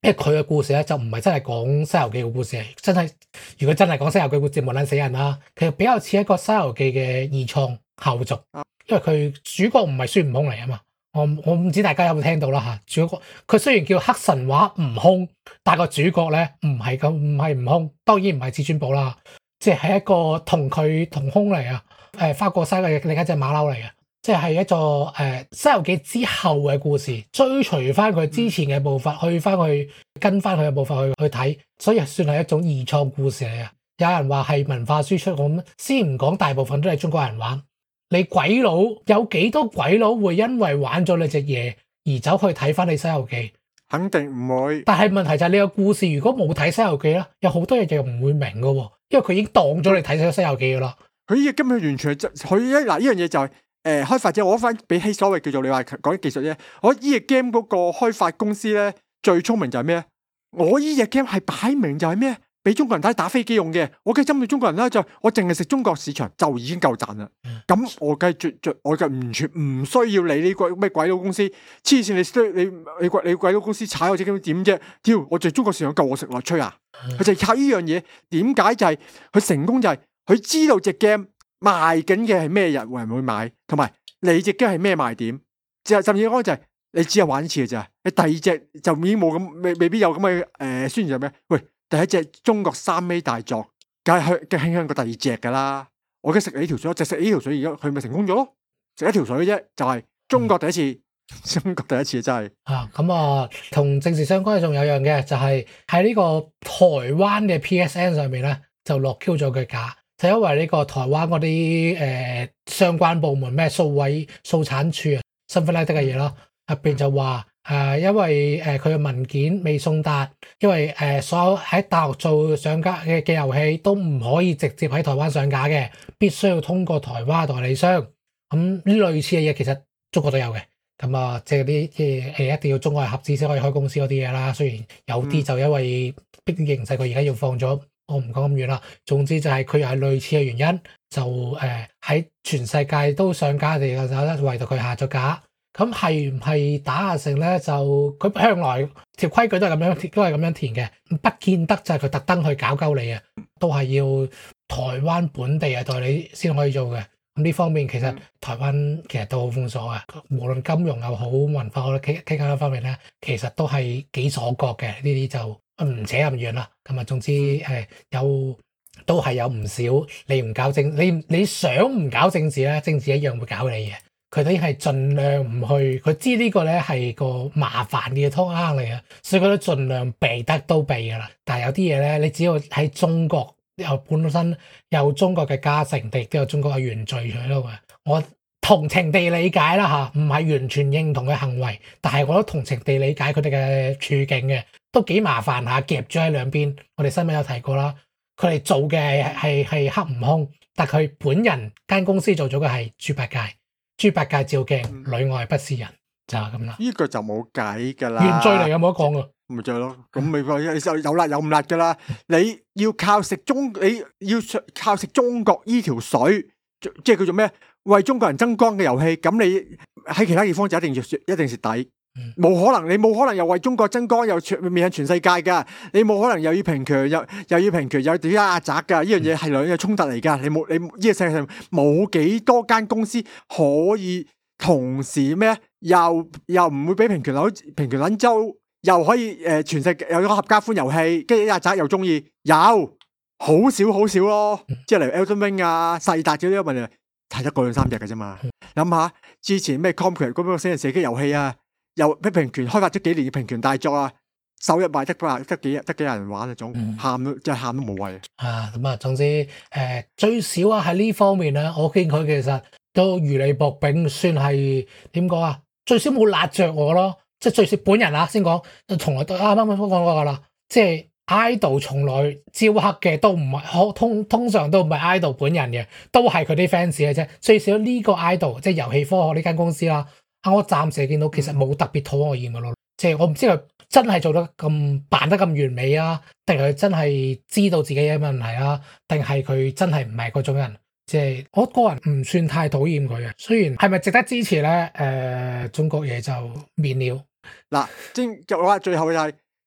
因為佢嘅故事咧就唔係真係講《西遊記》嘅故事，真係如果真係講《西遊記》故事，冇撚死人啦。其實比較似一個《西遊記》嘅二創後續，因為佢主角唔係孫悟空嚟啊嘛。我唔知大家有冇聽到啦嚇。主角佢雖然叫黑神話悟空，但個主角咧唔係悟空，當然唔係至尊寶啦，即係一個同佢同空嚟啊。花果山嘅另一隻馬騮嚟嘅。即係一座西遊記》之後嘅故事，追隨翻佢之前嘅步伐，去翻去跟翻佢嘅步伐去睇，所以算係一種二創故事嚟啊！有人話係文化輸出，咁先唔講，大部分都係中國人玩。你鬼佬有幾多鬼佬會因為玩咗你隻嘢而走去睇翻你《西遊記》？ 肯定唔會。 但係問題就係你個故事如果冇睇《西遊記》咧，有好多嘢就唔會明噶，因為佢已經當咗你睇咗《西遊記》噶啦。 佢呢根本完全係佢嗱呢樣嘢就係。開發者我翻比起所謂叫做你話講技術啫，我呢隻 game 嗰個開發公司咧最聰明就係咩？我呢隻 game 係擺明就係咩？俾中國人打飛機用嘅，我梗係針對中國人啦，就我淨係食中國市場就已經夠賺啦。咁我梗係我就完全唔需要理呢個咩鬼佬公司，黐線你鬼佬公司踩我隻 game 點啫？屌我淨係中國市場夠我食落吹啊！佢就係靠呢樣嘢，點解就係佢成功就係佢知道隻 game。賣緊嘅係咩人會唔會買，同埋你隻 game 係咩賣點，甚至講就係你只係玩一次嘅咋，你第二隻就已經冇咁未必有咁嘅宣傳就咩？喂，第一隻中國3A 大作，梗係輕輕過第二隻噶啦，我梗係食你條水，就食呢條水，而家佢咪成功咗咯？食一條水啫，就係中國第一次，中國第一次真係咁啊，同政治相關嘅仲有樣嘅，就係喺呢個台灣嘅 PSN 上面咧，就落 Q 咗佢價。就因為呢個台灣嗰啲相關部門咩數產處啊，身份 like 嘅嘢咯，入邊就話因為佢嘅文件未送達，因為所有喺大陸做上架嘅遊戲都唔可以直接喺台灣上架嘅，必須要通過台灣代理商。咁呢類似嘅嘢其實中國都有嘅，咁啊即係啲一定要中國係合資先可以開公司嗰啲嘢啦。雖然有啲就因為逼啲形勢，佢而家要放咗。我唔講咁遠啦，總之就係佢又係類似嘅原因，就喺全世界都上架嘅時候咧，唯獨佢下咗架。咁係唔係打下成咧？就佢向來條規矩都係咁樣填嘅，不見得就係佢特登去搞鳩你啊，都係要台灣本地嘅代理先可以做嘅。咁呢方面其實台灣其實都好封鎖嘅，無論金融又好，文化好，其他方面咧，其實都係幾鎖國嘅。呢啲就唔扯咁遠啦。咁啊，總之都係有唔少你唔搞你想唔搞政治咧，政治一樣會搞你嘅。佢都已經係盡量唔去，佢知呢個咧係個麻煩嘅湯坑嚟嘅，所以佢都盡量避得都避噶啦。但係有啲嘢咧，你只要喺中國又本身有中國嘅家成地，都有中國嘅原罪喺度嘅。我同情地理解啦嚇，唔係完全認同嘅行為，但係我都同情地理解佢哋嘅處境嘅，都幾麻煩下，夾咗喺兩邊。我哋新聞有提過啦，佢哋做嘅係黑悟空，但佢本人間公司做咗嘅係豬八戒。豬八戒照鏡，裏外不是人，就係咁啦。 呢個就冇計噶啦， 原罪嚟有冇得講噶？ 咪就係咯，咁咪有辣有唔辣噶啦。你要靠食中國呢條水，即係叫做咩？為中國人爭光嘅遊戲，咁你喺其他地方就一定蝕底。冇可能，你冇可能又為中國爭光，又面向全世界噶。你冇可能又要平權，又要平權，又要壓榨噶。呢樣嘢係兩樣衝突嚟噶。你呢個世界上冇幾多間公司可以同時咩？又唔會俾平權撚周，又可以全世界有個合家歡遊戲，跟住壓榨又中意，有好少咯。即係例如 Elden Ring 啊、世達嗰啲問題，睇得過2-3隻嘅啫嘛。諗下之前咩 Conquer 嗰個死人射擊遊戲啊。又俾平權開發咗幾年嘅平權大作啊，首日賣得幾廿人玩啊，總喊都真係喊都冇謂啊！咁啊，總之最少啊喺呢方面咧，我見佢其實都如履薄冰，算係點講啊？最少冇辣着我咯，即係最少本人啊先講，從來都啱啱講過噶啦，即係 idol 從來招黑嘅都唔係通常都唔係 idol 本人嘅，都係佢啲 fans 嘅啫。最少呢個 idol 即係遊戲科學呢間公司啦。我暫時見到其實冇特別討我厭嘅咯，即係我唔知佢真係做得咁扮得咁完美啊，定係佢真係知道自己嘅問題啊，定係佢真係唔係嗰種人？即係我個人唔算太討厭佢嘅，雖然係咪值得支持咧？中國嘢就免了。 嗱，我話最後就係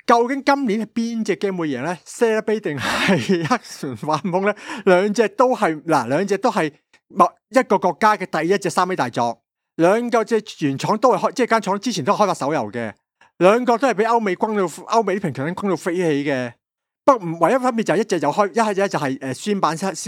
究竟今年係邊隻 game 會贏咧 ？Celebi 定係黑神話悟空咧？兩隻都係一個國家嘅第一隻3A 大作，兩個隻原廠都係開，即係間廠之前都開發手遊嘅，兩個都係俾歐美啲評論轟到飛起嘅。不過唯一分別就係一隻就開，一係就係宣版同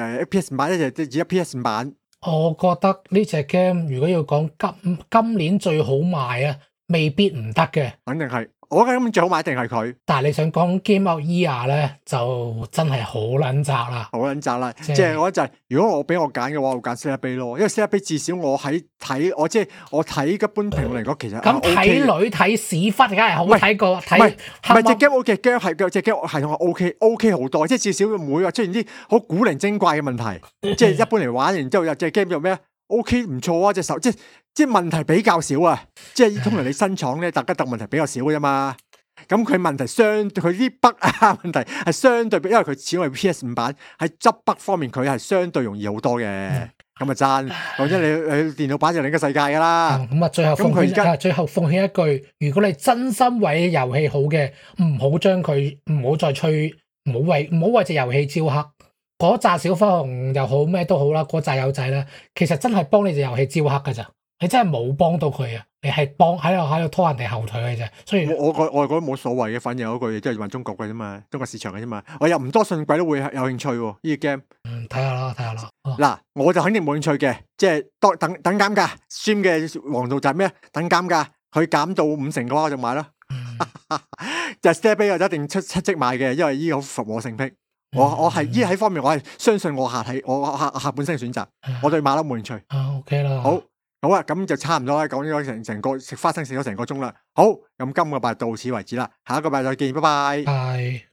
PS 版，一隻只有 PS 版。 我覺得呢隻 game 如果要講今年最好賣啊，未必唔得嘅。 肯定係，我覺得今年最好買一定係佢。 但係你想講 Game of Year 咧，就真係好撚窄啦， 好撚窄啦！即係我就係，如果我俾我揀嘅話，我會揀 Celebi 咯，因為 Celebi 至少我睇一般評論嚟講，其實咁睇女睇屎忽，梗係好睇過睇。 唔係隻 game 嘅 game 係隻 game 系統係 OK 好多，即係至少唔會話出現啲好古靈精怪嘅問題。即係一般嚟玩，然之後有隻 game 做咩 OK 唔錯啊！隻手即係問題比較少啊！即係通常你新廠咧，大家問題比較少嘅啫嘛。咁佢問題佢啲 bug 啊問題係相對，因為佢始終係 PS5 版，喺執 bug 方面佢係相對容易好多嘅。咁啊真，講真你電腦版就另一個世界噶啦。 咁啊，最後奉勸一句，如果你真心為遊戲好嘅，唔好將佢唔好再吹，唔好為隻遊戲招黑。嗰紮小花紅又好咩都好啦，嗰紮友仔咧，其實真係幫你隻遊戲招黑噶咋。你真係冇幫到佢啊！你係喺度拖人哋後腿嘅啫。所以我覺得冇所謂嘅，反正有一句嘢即係問中國嘅啫嘛，中國市場嘅啫嘛。我又唔多信鬼都會有興趣喎呢個 game。 睇下啦。 嗱，我就肯定冇興趣嘅，即係等減價。Steam 嘅王道就係咩？等減價，佢減到50%嘅話我就買啦。就 Celebi 我就一定出積買嘅，因為呢個好服我性癖。我係呢喺方面，我係相信我下本身嘅選擇，我對馬騮冇興趣。 OK 啦。 好啊，咁就差唔多啦，講咗成個食花生食咗成個鐘啦。好，咁今個禮拜到此為止啦，下一個禮拜再見，拜拜。 拜。